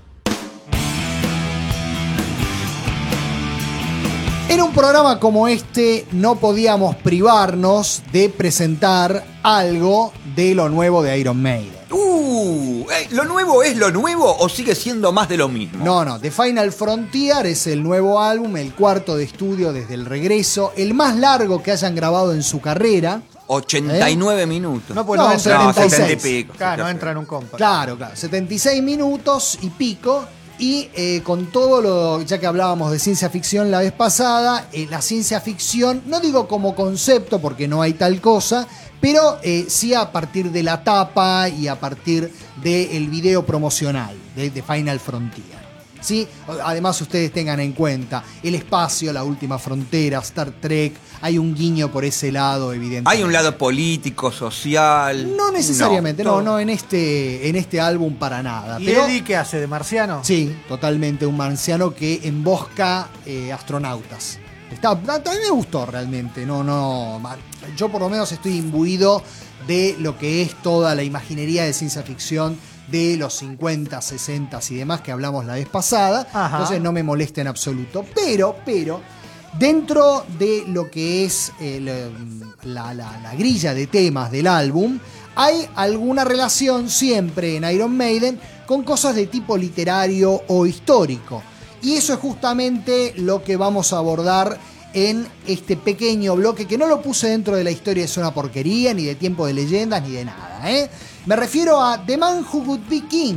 En un programa como este no podíamos privarnos de presentar algo de lo nuevo de Iron Maiden. Uh, eh, ¿lo nuevo es lo nuevo o sigue siendo más de lo mismo? No, no, The Final Frontier es el nuevo álbum, el cuarto de estudio desde el regreso, el más largo que hayan grabado en su carrera. ochenta y nueve ¿Eh? minutos. No, pues no, no, entra no, en setenta un y pico. Claro, no entra en un compa. Claro, claro, setenta y seis minutos y pico. Y eh, con todo lo, ya que hablábamos de ciencia ficción la vez pasada, eh, la ciencia ficción, no digo como concepto porque no hay tal cosa, pero eh, sí a partir de la tapa y a partir del video promocional de, de Final Frontier. ¿Sí? Además ustedes tengan en cuenta el espacio, la última frontera, Star Trek, hay un guiño por ese lado, evidentemente. Hay un lado político, social. No necesariamente, no, no, no, no en este, en este álbum para nada. ¿Y pero, Eddie qué hace? ¿De marciano? Sí, totalmente un marciano que embosca eh, astronautas. Está, a mí me gustó realmente, no, no, yo por lo menos estoy imbuido de lo que es toda la imaginería de ciencia ficción de los cincuenta, sesenta y demás que hablamos la vez pasada. Ajá. Entonces no me molesta en absoluto. Pero, pero, dentro de lo que es el, la, la, la grilla de temas del álbum, hay alguna relación siempre en Iron Maiden con cosas de tipo literario o histórico. Y eso es justamente lo que vamos a abordar en este pequeño bloque, que no lo puse dentro de la historia Es una porquería, ni de Tiempo de Leyendas, ni de nada, ¿eh? Me refiero a The Man Who Would Be King,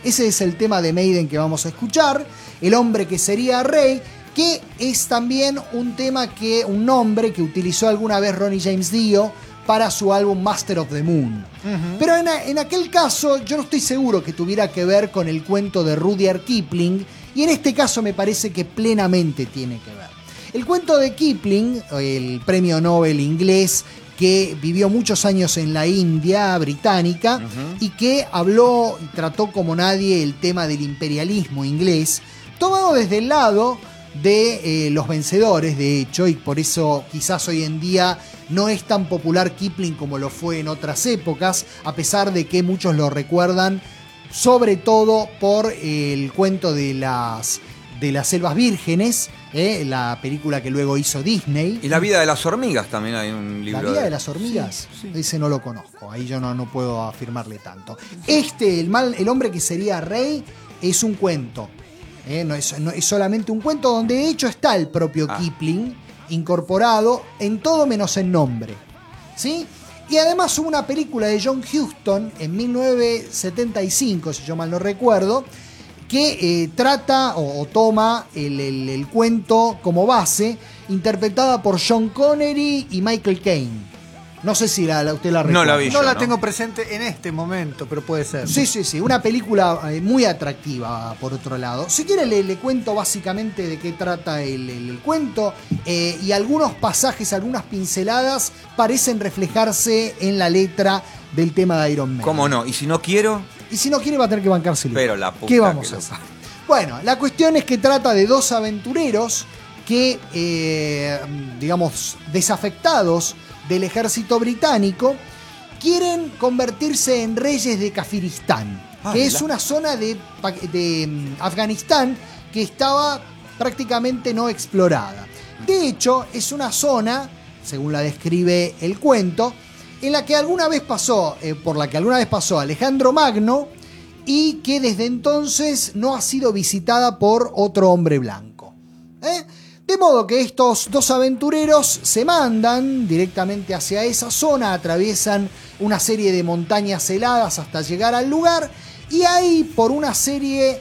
Ese es el tema de Maiden que vamos a escuchar, El hombre que sería rey, que es también un tema que, un nombre que utilizó alguna vez Ronnie James Dio para su álbum Master of the Moon. Uh-huh. Pero en, en aquel caso yo no estoy seguro que tuviera que ver con el cuento de Rudyard Kipling, y en este caso me parece que plenamente tiene que ver. El cuento de Kipling, el premio Nobel inglés que vivió muchos años en la India británica, uh-huh, y que habló y trató como nadie el tema del imperialismo inglés, tomado desde el lado de eh, los vencedores, de hecho, y por eso quizás hoy en día no es tan popular Kipling como lo fue en otras épocas, a pesar de que muchos lo recuerdan sobre todo por eh, el cuento de las, de las selvas vírgenes, eh, la película que luego hizo Disney. Y La vida de las hormigas también hay un libro. ¿La vida de, de las hormigas? Sí, sí. Ese no lo conozco, ahí yo no, no puedo afirmarle tanto. Este, el, mal, el hombre que sería rey, es un cuento. Eh, no, es, no es solamente un cuento donde de hecho está el propio ah. Kipling incorporado en todo menos en nombre, ¿sí? Y además hubo una película de John Huston en mil novecientos setenta y cinco, si yo mal no recuerdo, que eh, trata o, o toma el, el, el cuento como base, interpretada por Sean Connery y Michael Caine. No sé si la, la, usted la recuerda. No la vi yo, No la ¿no? tengo presente en este momento, pero puede ser. Sí, sí, sí. Una película eh, muy atractiva, por otro lado. Si quiere, le, le cuento básicamente de qué trata el, el, el cuento. Eh, y algunos pasajes, algunas pinceladas parecen reflejarse en la letra del tema de Iron Man. ¿Cómo no? ¿Y si no quiero? Y si no quiere, va a tener que bancarse el Pero la puta ¿Qué vamos que a lo... hacer? Bueno, la cuestión es que trata de dos aventureros que, eh, digamos, desafectados del ejército británico, quieren convertirse en reyes de Kafiristán, ah, que es la... una zona de, de um, Afganistán que estaba prácticamente no explorada. De hecho, es una zona, según la describe el cuento, en la que alguna vez pasó, eh, por la que alguna vez pasó Alejandro Magno, y que desde entonces no ha sido visitada por otro hombre blanco. ¿Eh? De modo que estos dos aventureros se mandan directamente hacia esa zona, atraviesan una serie de montañas heladas hasta llegar al lugar, y ahí, por una serie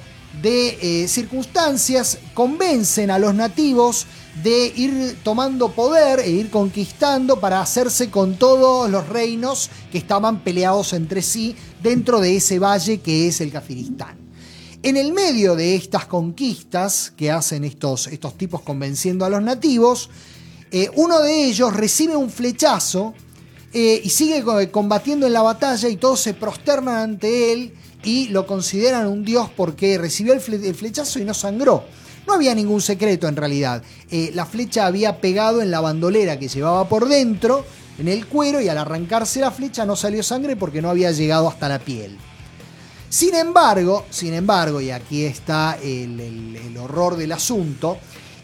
de eh, circunstancias, convencen a los nativos de ir tomando poder e ir conquistando para hacerse con todos los reinos que estaban peleados entre sí dentro de ese valle que es el Kafiristán. En el medio de estas conquistas que hacen estos, estos tipos convenciendo a los nativos, eh, uno de ellos recibe un flechazo eh, y sigue combatiendo en la batalla, y todos se prosternan ante él y lo consideran un dios porque recibió el, fle- el flechazo y no sangró. No había ningún secreto en realidad. Eh, la flecha había pegado en la bandolera que llevaba por dentro, en el cuero, y al arrancarse la flecha no salió sangre porque no había llegado hasta la piel. Sin embargo, sin embargo, y aquí está el, el, el horror del asunto,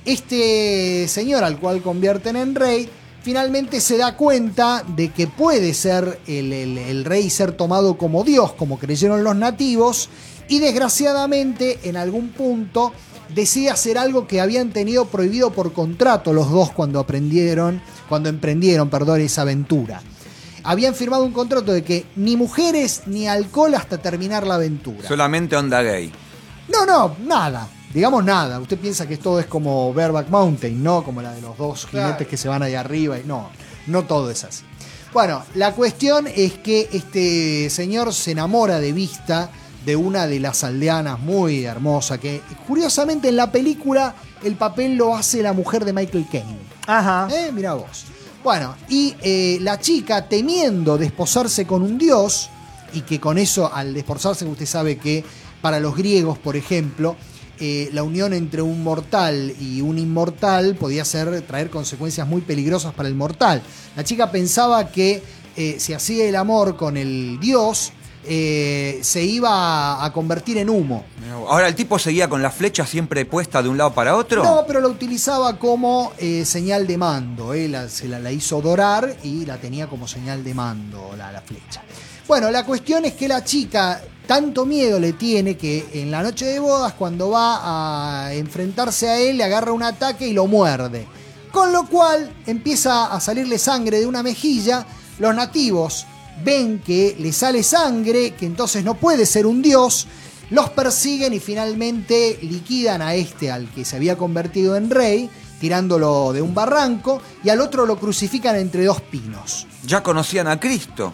este señor al cual convierten en rey, finalmente se da cuenta de que puede ser el, el, el rey, ser tomado como Dios, como creyeron los nativos, y desgraciadamente en algún punto decide hacer algo que habían tenido prohibido por contrato los dos cuando aprendieron, cuando emprendieron, perdón, esa aventura. Habían firmado un contrato de que ni mujeres ni alcohol hasta terminar la aventura. Solamente onda gay. No, no, nada. Digamos nada. Usted piensa que todo es como Bareback Mountain, ¿no? Como la de los dos jinetes, claro, que se van allá arriba. Y no, no todo es así. Bueno, la cuestión es que este señor se enamora de vista de una de las aldeanas muy hermosa, que curiosamente en la película el papel lo hace la mujer de Michael Caine. Ajá. ¿Eh? Mirá vos. Bueno, y eh, la chica, temiendo desposarse con un dios, y que con eso, al desposarse, usted sabe que para los griegos, por ejemplo, eh, la unión entre un mortal y un inmortal podía ser, traer consecuencias muy peligrosas para el mortal. La chica pensaba que eh, si hacía el amor con el dios, eh, se iba a convertir en humo. Ahora, ¿el tipo seguía con la flecha siempre puesta de un lado para otro? No, pero la utilizaba como eh, señal de mando. Eh, la, se la, la hizo dorar y la tenía como señal de mando la, la flecha. Bueno, la cuestión es que la chica tanto miedo le tiene que en la noche de bodas, cuando va a enfrentarse a él, le agarra un ataque y lo muerde. Con lo cual empieza a salirle sangre de una mejilla. Los nativos ven que le sale sangre, que entonces no puede ser un dios, Los persiguen y finalmente liquidan a este, al que se había convertido en rey, tirándolo de un barranco, y al otro lo crucifican entre dos pinos. Ya conocían a Cristo.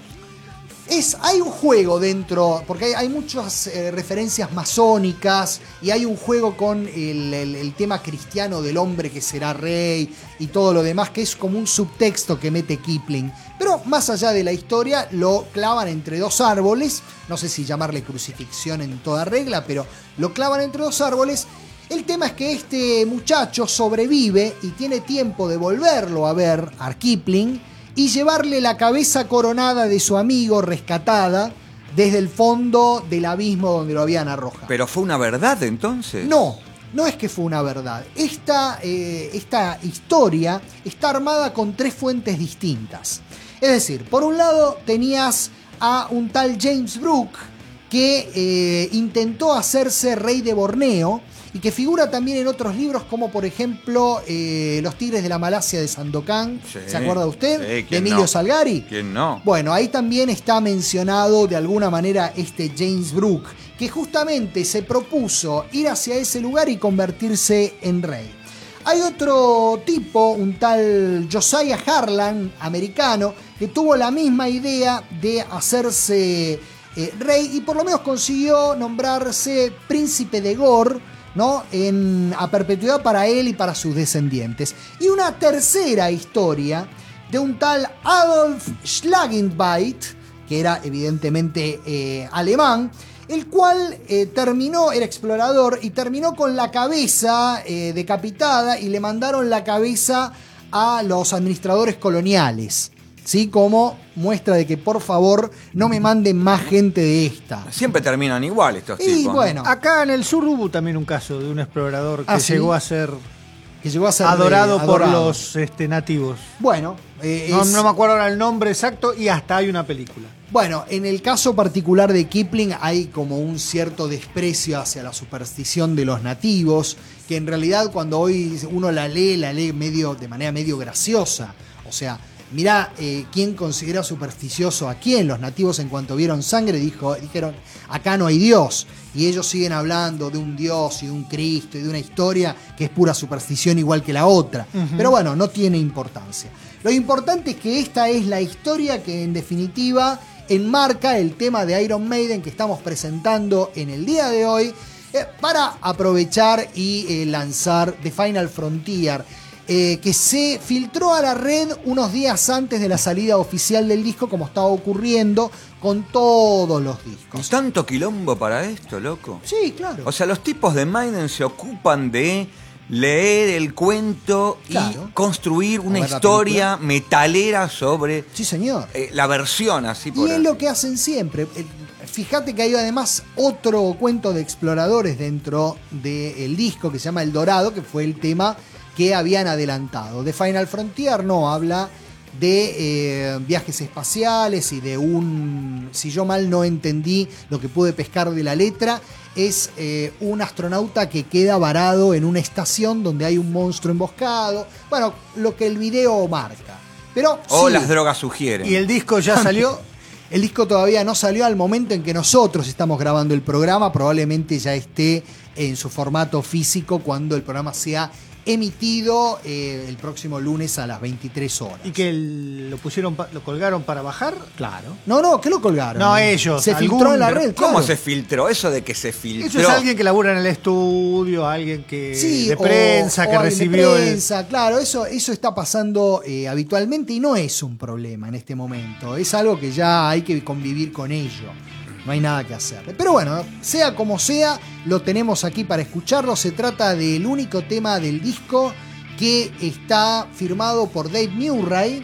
Es, hay un juego dentro, porque hay, hay muchas eh, referencias masónicas y hay un juego con el, el, el tema cristiano del hombre que será rey y todo lo demás, que es como un subtexto que mete Kipling. Pero más allá de la historia, lo clavan entre dos árboles, no sé si llamarle crucifixión en toda regla, pero lo clavan entre dos árboles. El tema es que este muchacho sobrevive y tiene tiempo de volverlo a ver a Kipling y llevarle la cabeza coronada de su amigo rescatada desde el fondo del abismo donde lo habían arrojado. ¿Pero fue una verdad entonces? No, no es que fue una verdad. Esta, eh, esta historia está armada con tres fuentes distintas. Es decir, por un lado tenías a un tal James Brooke que eh, intentó hacerse rey de Borneo y que figura también en otros libros como por ejemplo eh, Los Tigres de la Malasia de Sandokan. Sí, ¿Se acuerda usted? sí, De ¿quién Emilio no? Salgari. ¿Quién no? Bueno, ahí también está mencionado de alguna manera este James Brooke, que justamente se propuso ir hacia ese lugar y convertirse en rey. Hay otro tipo, un tal Josiah Harlan, americano, que tuvo la misma idea de hacerse eh, rey y por lo menos consiguió nombrarse príncipe de Gor, ¿no? En, a perpetuidad para él y para sus descendientes. Y una tercera historia de un tal Adolf Schlagenweit, que era evidentemente eh, alemán, el cual eh, terminó, era explorador, y terminó con la cabeza eh, decapitada y le mandaron la cabeza a los administradores coloniales, ¿sí? Como muestra de que por favor no me manden más gente de esta. Siempre terminan igual estos Y tipos. bueno, Acá en el sur hubo también un caso de un explorador que Ah, ¿sí? llegó a ser que llegó a ser adorado eh, por adorado. los este, nativos. Bueno, eh, No, es- no me acuerdo ahora el nombre exacto y hasta hay una película. Bueno, en el caso particular de Kipling hay como un cierto desprecio hacia la superstición de los nativos, que en realidad cuando hoy uno la lee, la lee medio, de manera medio graciosa. O sea, mirá, eh, ¿quién considera supersticioso a quién? Los nativos en cuanto vieron sangre dijo, dijeron, acá no hay Dios. Y ellos siguen hablando de un Dios y de un Cristo y de una historia que es pura superstición igual que la otra. Uh-huh. Pero bueno, no tiene importancia. Lo importante es que esta es la historia que en definitiva enmarca el tema de Iron Maiden que estamos presentando en el día de hoy eh, para aprovechar y eh, lanzar The Final Frontier, eh, que se filtró a la red unos días antes de la salida oficial del disco, como estaba ocurriendo con todos los discos. ¿Tanto quilombo para esto, loco? Sí, claro. O sea, los tipos de Maiden se ocupan de leer el cuento Claro. y construir una O ver la historia metalera sobre Sí, señor. eh, la versión así por Y es así. lo que hacen siempre. Eh, Fíjate que hay además otro cuento de exploradores dentro del disco que se llama El Dorado, que fue el tema que habían adelantado. The Final Frontier no habla de eh, viajes espaciales y de un, si yo mal no entendí lo que pude pescar de la letra, es eh, un astronauta que queda varado en una estación donde hay un monstruo emboscado. Bueno, lo que el video marca. Pero O sí, las drogas sugieren. ¿Y el disco ya salió? el disco todavía no salió al momento en que nosotros estamos grabando el programa. Probablemente ya esté en su formato físico cuando el programa sea emitido eh, el próximo lunes a las veintitrés horas. ¿Y que el- lo pusieron, pa- lo colgaron para bajar? Claro. No, no, que lo colgaron. No, ellos, Se algún- filtró en la pero red. ¿Cómo claro. se filtró? Eso de que se filtró. Eso es alguien que labura en el estudio, alguien que Sí, de o- prensa, o que alguien de recibió el- prensa, claro, eso, eso está pasando eh, habitualmente y no es un problema en este momento. Es algo que ya hay que convivir con ello. No hay nada que hacerle. Pero bueno, sea como sea, lo tenemos aquí para escucharlo. Se trata del único tema del disco que está firmado por Dave Murray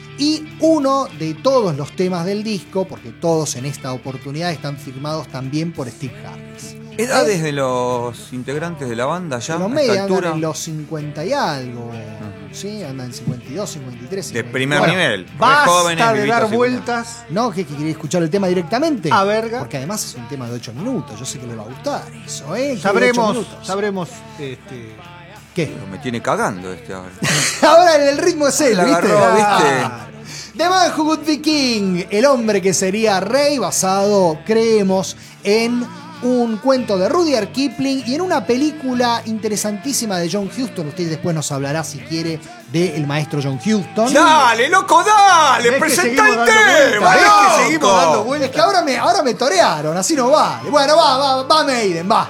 y uno de todos los temas del disco, porque todos en esta oportunidad están firmados también por Steve Harris. ¿Edades de los integrantes de la banda ya? Los a medios esta andan altura? en los cincuenta y algo, ¿sí? Andan en cincuenta y dos, cincuenta y tres. De cincuenta y primer cuatro. nivel. Re Basta jóvenes, de vivitos dar y vueltas. No, que, que quería escuchar el tema directamente. A verga. Porque además es un tema de ocho minutos. Yo sé que le va a gustar eso, ¿eh? Que de ocho Sabremos, minutos. sabremos este, ¿Qué? Pero me tiene cagando este ahora. Ahora en el ritmo es él, La ¿viste? agarró, ¿viste? Ah. The Man Who Would Be King, el hombre que sería rey, basado, creemos, en un cuento de Rudyard Kipling y en una película interesantísima de John Huston. Usted después nos hablará, si quiere, del maestro John Huston. ¡Dale, loco, dale! ¿Ves que ¡Presenta seguimos el dando tema! vueltas? ¿Ves que loco! seguimos dando vueltas? Es que ahora me, ahora me torearon, así no vale. Bueno, va, va, va Maiden, va.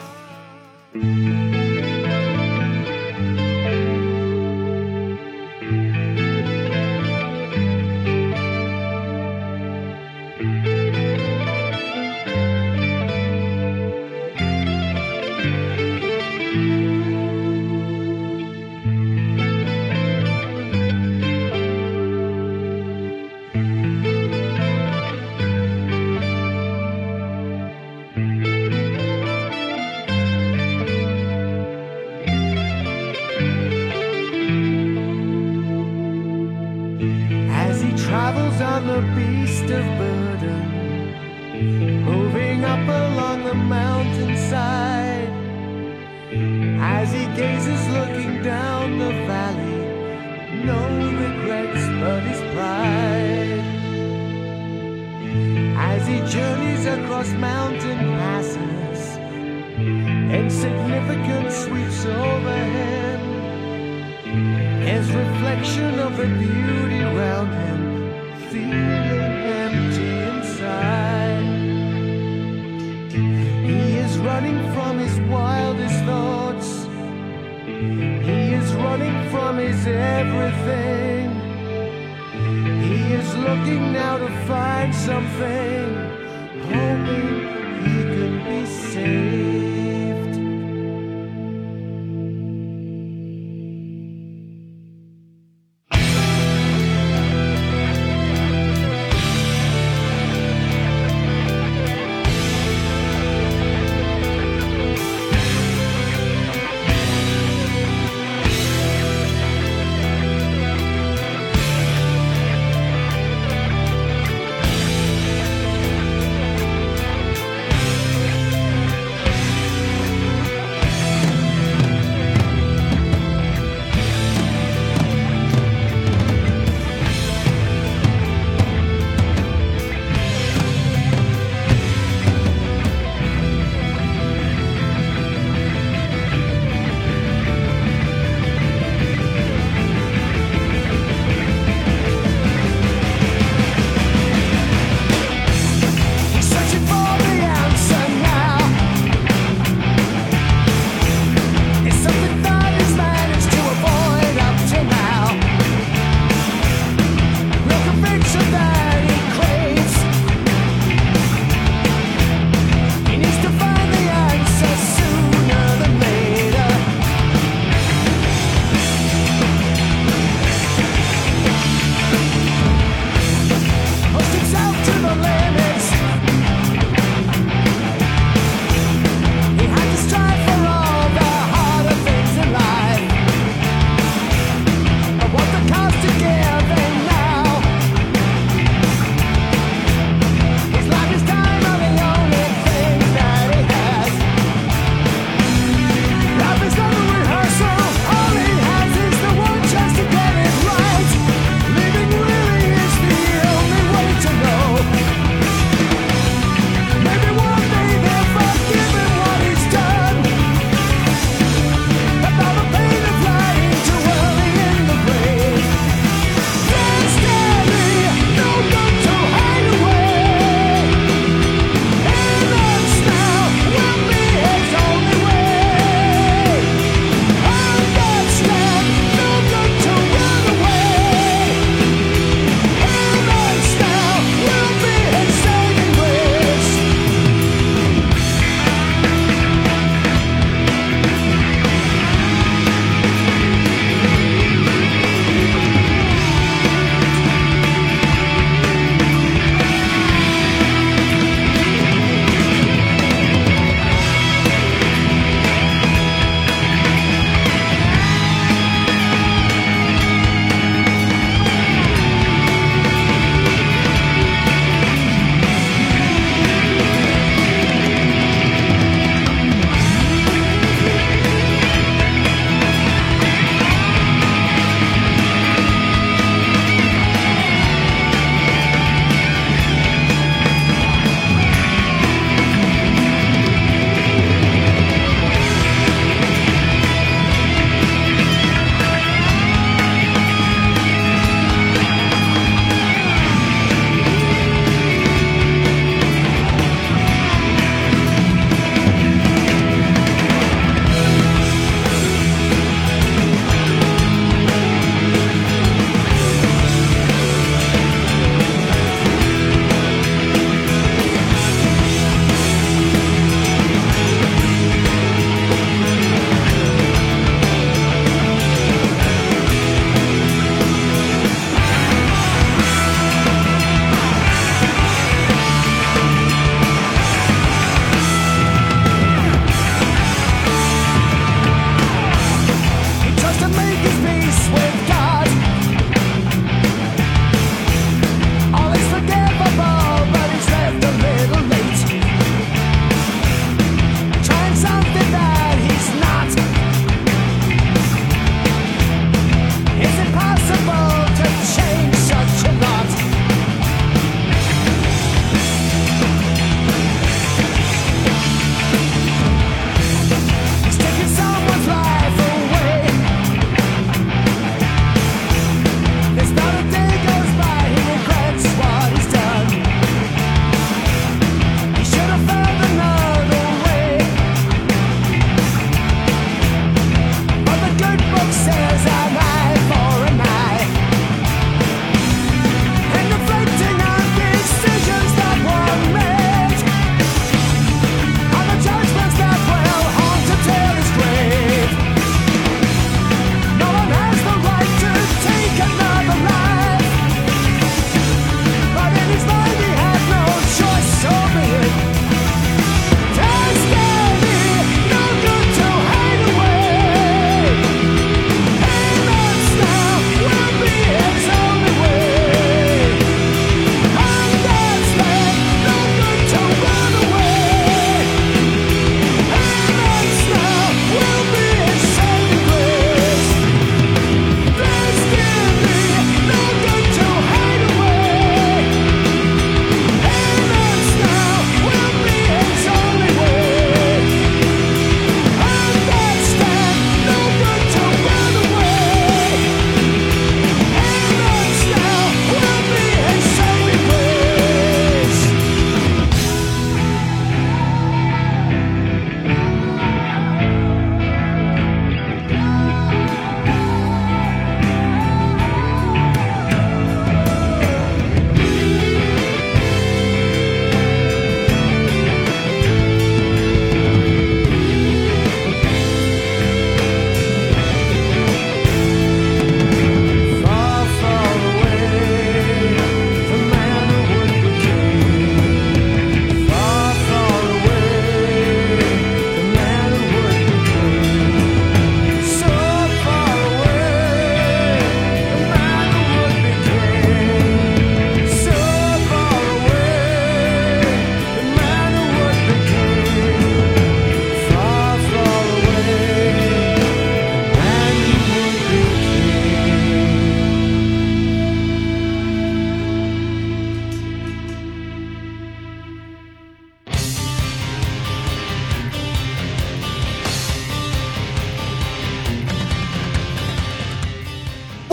Travels on the beast of burden, moving up along the mountainside. As he gazes looking down the valley, no regrets but his pride. As he journeys across mountain passes, insignificant sweeps overhead, his reflection of the beauty around him, feeling empty inside. He is running from his wildest thoughts. He is running from his everything. He is looking now to find something, hoping he can be saved.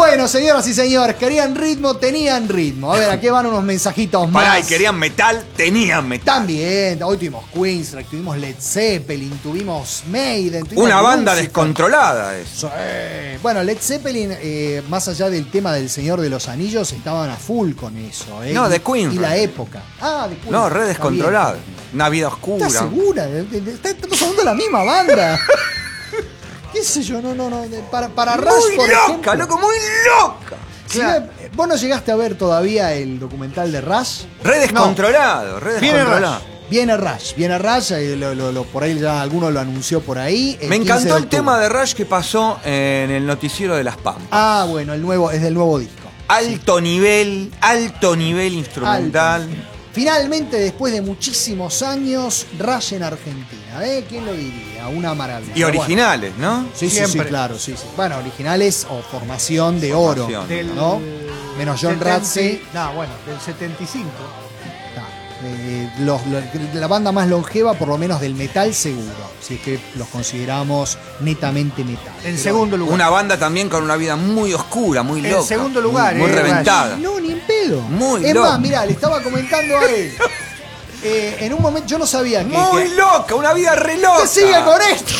Bueno, señoras y señores, querían ritmo, tenían ritmo. A ver, aquí van unos mensajitos más. Pará, y querían metal, tenían metal. También, hoy tuvimos Queensrÿche, tuvimos Led Zeppelin, tuvimos Maiden. Tuvimos Una banda música. descontrolada es. Sí. Bueno, Led Zeppelin, eh, más allá del tema del Señor de los Anillos, estaban a full con eso. ¿eh? No, de Y- Queensrÿche. Y la época. Ah, de Queensrÿche. No, re Está descontrolada. bien. Una vida oscura. ¿Estás segura? De- de- de- Estamos hablando de la misma banda. ¿Qué sé yo? No, no, no. de- Para, para Rush, Muy por loca, ejemplo. loco, muy loca. Si no, ¿Vos no llegaste a ver todavía el documental de Rush? Re descontrolado, re Viene descontrolado. Viene Rush, viene Rush, eh, lo, lo- lo- por ahí ya alguno lo anunció por ahí. el Me quince encantó de el octubre. tema de Rush que pasó en el noticiero de Las Pampas. Ah, bueno, el nuevo, es del nuevo disco. Alto nivel, alto nivel instrumental. Alto. Finalmente, después de muchísimos años, Rush en Argentina. ¿eh? ¿Quién lo diría? Una maravilla. Y originales, ¿no? Sí, sí, sí, Siempre. claro, sí, sí. Bueno, originales o formación de oro, Formación. Del ¿no? Menos John setenta Ratsey. No, bueno, del setenta y cinco. Eh, los- los- la banda más longeva, por lo menos del metal, seguro. Si es que los consideramos netamente metal. En Pero- segundo lugar. Una banda también con una vida muy oscura, muy En loca. segundo lugar, muy, muy eh, reventada. No, ni en pedo. Muy Es loco. más, mirá, le estaba comentando a él. Eh, en un momento, yo no sabía que. Muy que- loca, una vida re loca. ¡Que sigue con esto!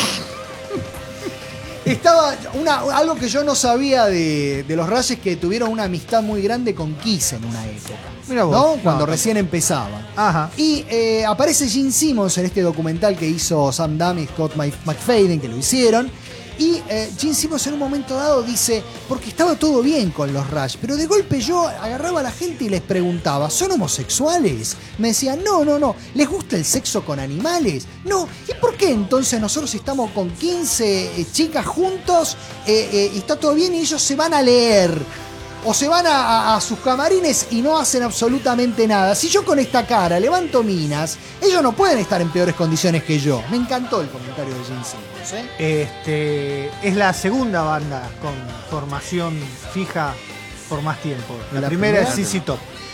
Estaba una, algo que yo no sabía de, de los Rush es que tuvieron una amistad muy grande con Kiss en una época. Mira vos. ¿No? Cuando No, recién empezaban. Ajá. Y eh, aparece Gene Simmons en este documental que hizo Sam Dam y Scott Mc- McFadden, que lo hicieron. Y eh, Gene Simmons en un momento dado dice, porque estaba todo bien con los Rush, pero de golpe yo agarraba a la gente y les preguntaba, ¿son homosexuales? Me decían, no, no, no, ¿les gusta el sexo con animales? No, ¿y por qué entonces nosotros estamos con quince eh, chicas juntos eh, eh, y está todo bien y ellos se van a leer? O se van a, a- a sus camarines y no hacen absolutamente nada. Si yo con esta cara levanto minas, ellos no pueden estar en peores condiciones que yo. Me encantó el comentario de Gene Simmons, ¿eh? Este, es la segunda banda con formación fija por más tiempo. La, ¿La primera, primera? es Z Z Top.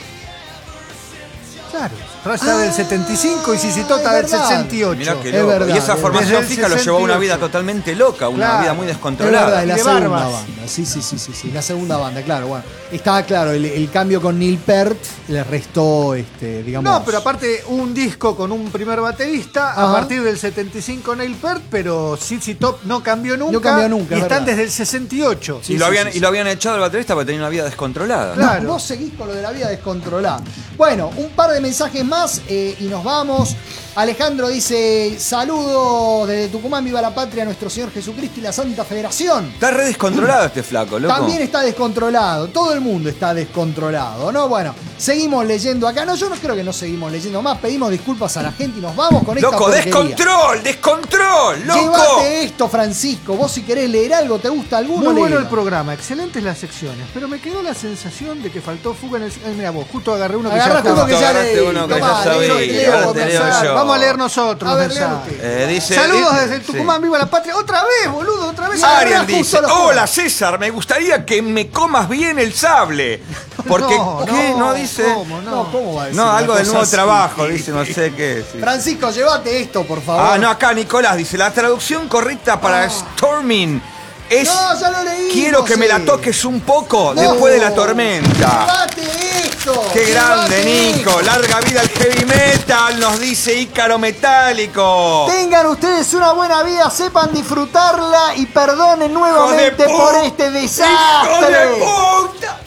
Claro. Rush está Ah, del setenta y cinco y Z Z Top es está del verdad. sesenta y ocho. Mirá qué Es loco. verdad, y esa es formación verdad. fija lo Desde el llevó a una sesenta y vida ocho. totalmente loca, una Claro. vida muy Es descontrolada. verdad, es la Y de segunda barbas. banda. Sí, sí, sí, sí, sí. La segunda banda, claro, bueno. Estaba claro, el, el cambio con Neil Peart le restó, este, digamos. No, pero aparte un disco con un primer baterista Ajá. a partir del setenta y cinco Neil Peart, pero Z Z Top no cambió nunca. No cambió nunca, Y es están verdad. desde el sesenta y ocho. y, lo habían, y lo habían echado al baterista porque tenía una vida descontrolada. No, Claro. vos seguís con lo de la vida descontrolada. Bueno, un par de mensajes más eh, y nos vamos. Alejandro dice, saludos desde Tucumán, viva la patria, nuestro Señor Jesucristo y la Santa Federación. Está re descontrolado este flaco, loco. También está descontrolado, todo el mundo está descontrolado, ¿no? Bueno, seguimos leyendo acá. No, yo no creo que no seguimos leyendo más, pedimos disculpas a la gente y nos vamos con esta Loco, porquería. descontrol, descontrol, loco. Llévate esto, Francisco. Vos si querés leer algo, ¿te gusta alguno? Muy bueno léelo. el programa, excelentes las secciones, pero me quedó la sensación de que faltó fuga en el... Ay, mira vos, justo agarré uno que Agarraste ya uno estaba. que ya Agarraste leí. uno que Tomá, ya sabía, leo, leo, ahora vos te leo pensás. yo. Vamos a leer nosotros A los ver, lea mensajes. usted. Eh, dice, Saludos di- desde el sí. Tucumán, viva la patria. Otra vez, boludo, otra vez. Ariel Agarrá dice, justo los hola juegos. César, me gustaría que me comas bien el sable. Porque, No, ¿qué? no, ¿No dice? ¿cómo? No. No, ¿cómo va a decir No, una algo del cosa nuevo así? trabajo, dice, no sé qué. sí. Francisco, llévate esto, por favor. Ah, no, acá Nicolás dice, la traducción correcta para Storming es... No, ya lo leímos, Quiero que me la eh. toques un poco No. después de la tormenta. Llévate esto. ¡Qué grande, llévate Nico! esto. ¡Larga vida al heavy metal! Nos dice Ícaro Metálico. Tengan ustedes una buena vida, sepan disfrutarla y perdonen nuevamente ¡Hijo de por pu- este ¡Hijo de desastre. puta!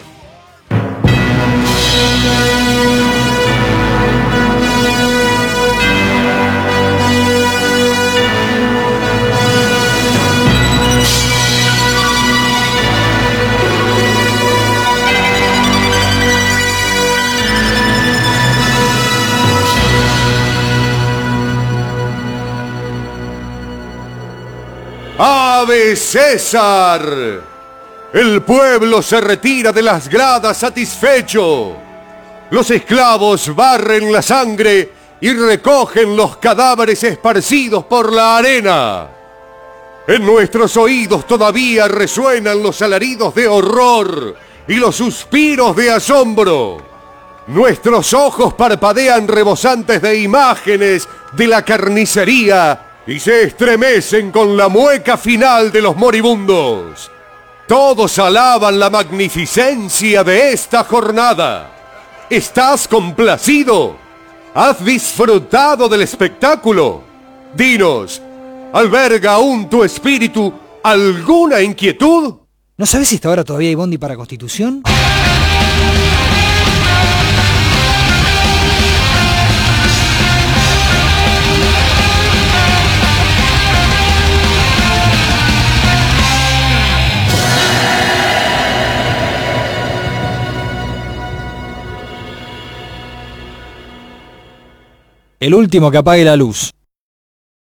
¡Ave César! El pueblo se retira de las gradas satisfecho. Los esclavos barren la sangre y recogen los cadáveres esparcidos por la arena. En nuestros oídos todavía resuenan los alaridos de horror y los suspiros de asombro. Nuestros ojos parpadean rebosantes de imágenes de la carnicería y se estremecen con la mueca final de los moribundos. Todos alaban la magnificencia de esta jornada. ¿Estás complacido? ¿Has disfrutado del espectáculo? Dinos, ¿alberga aún tu espíritu alguna inquietud? ¿No sabes si hasta ahora todavía hay bondi para Constitución? El último que apague la luz.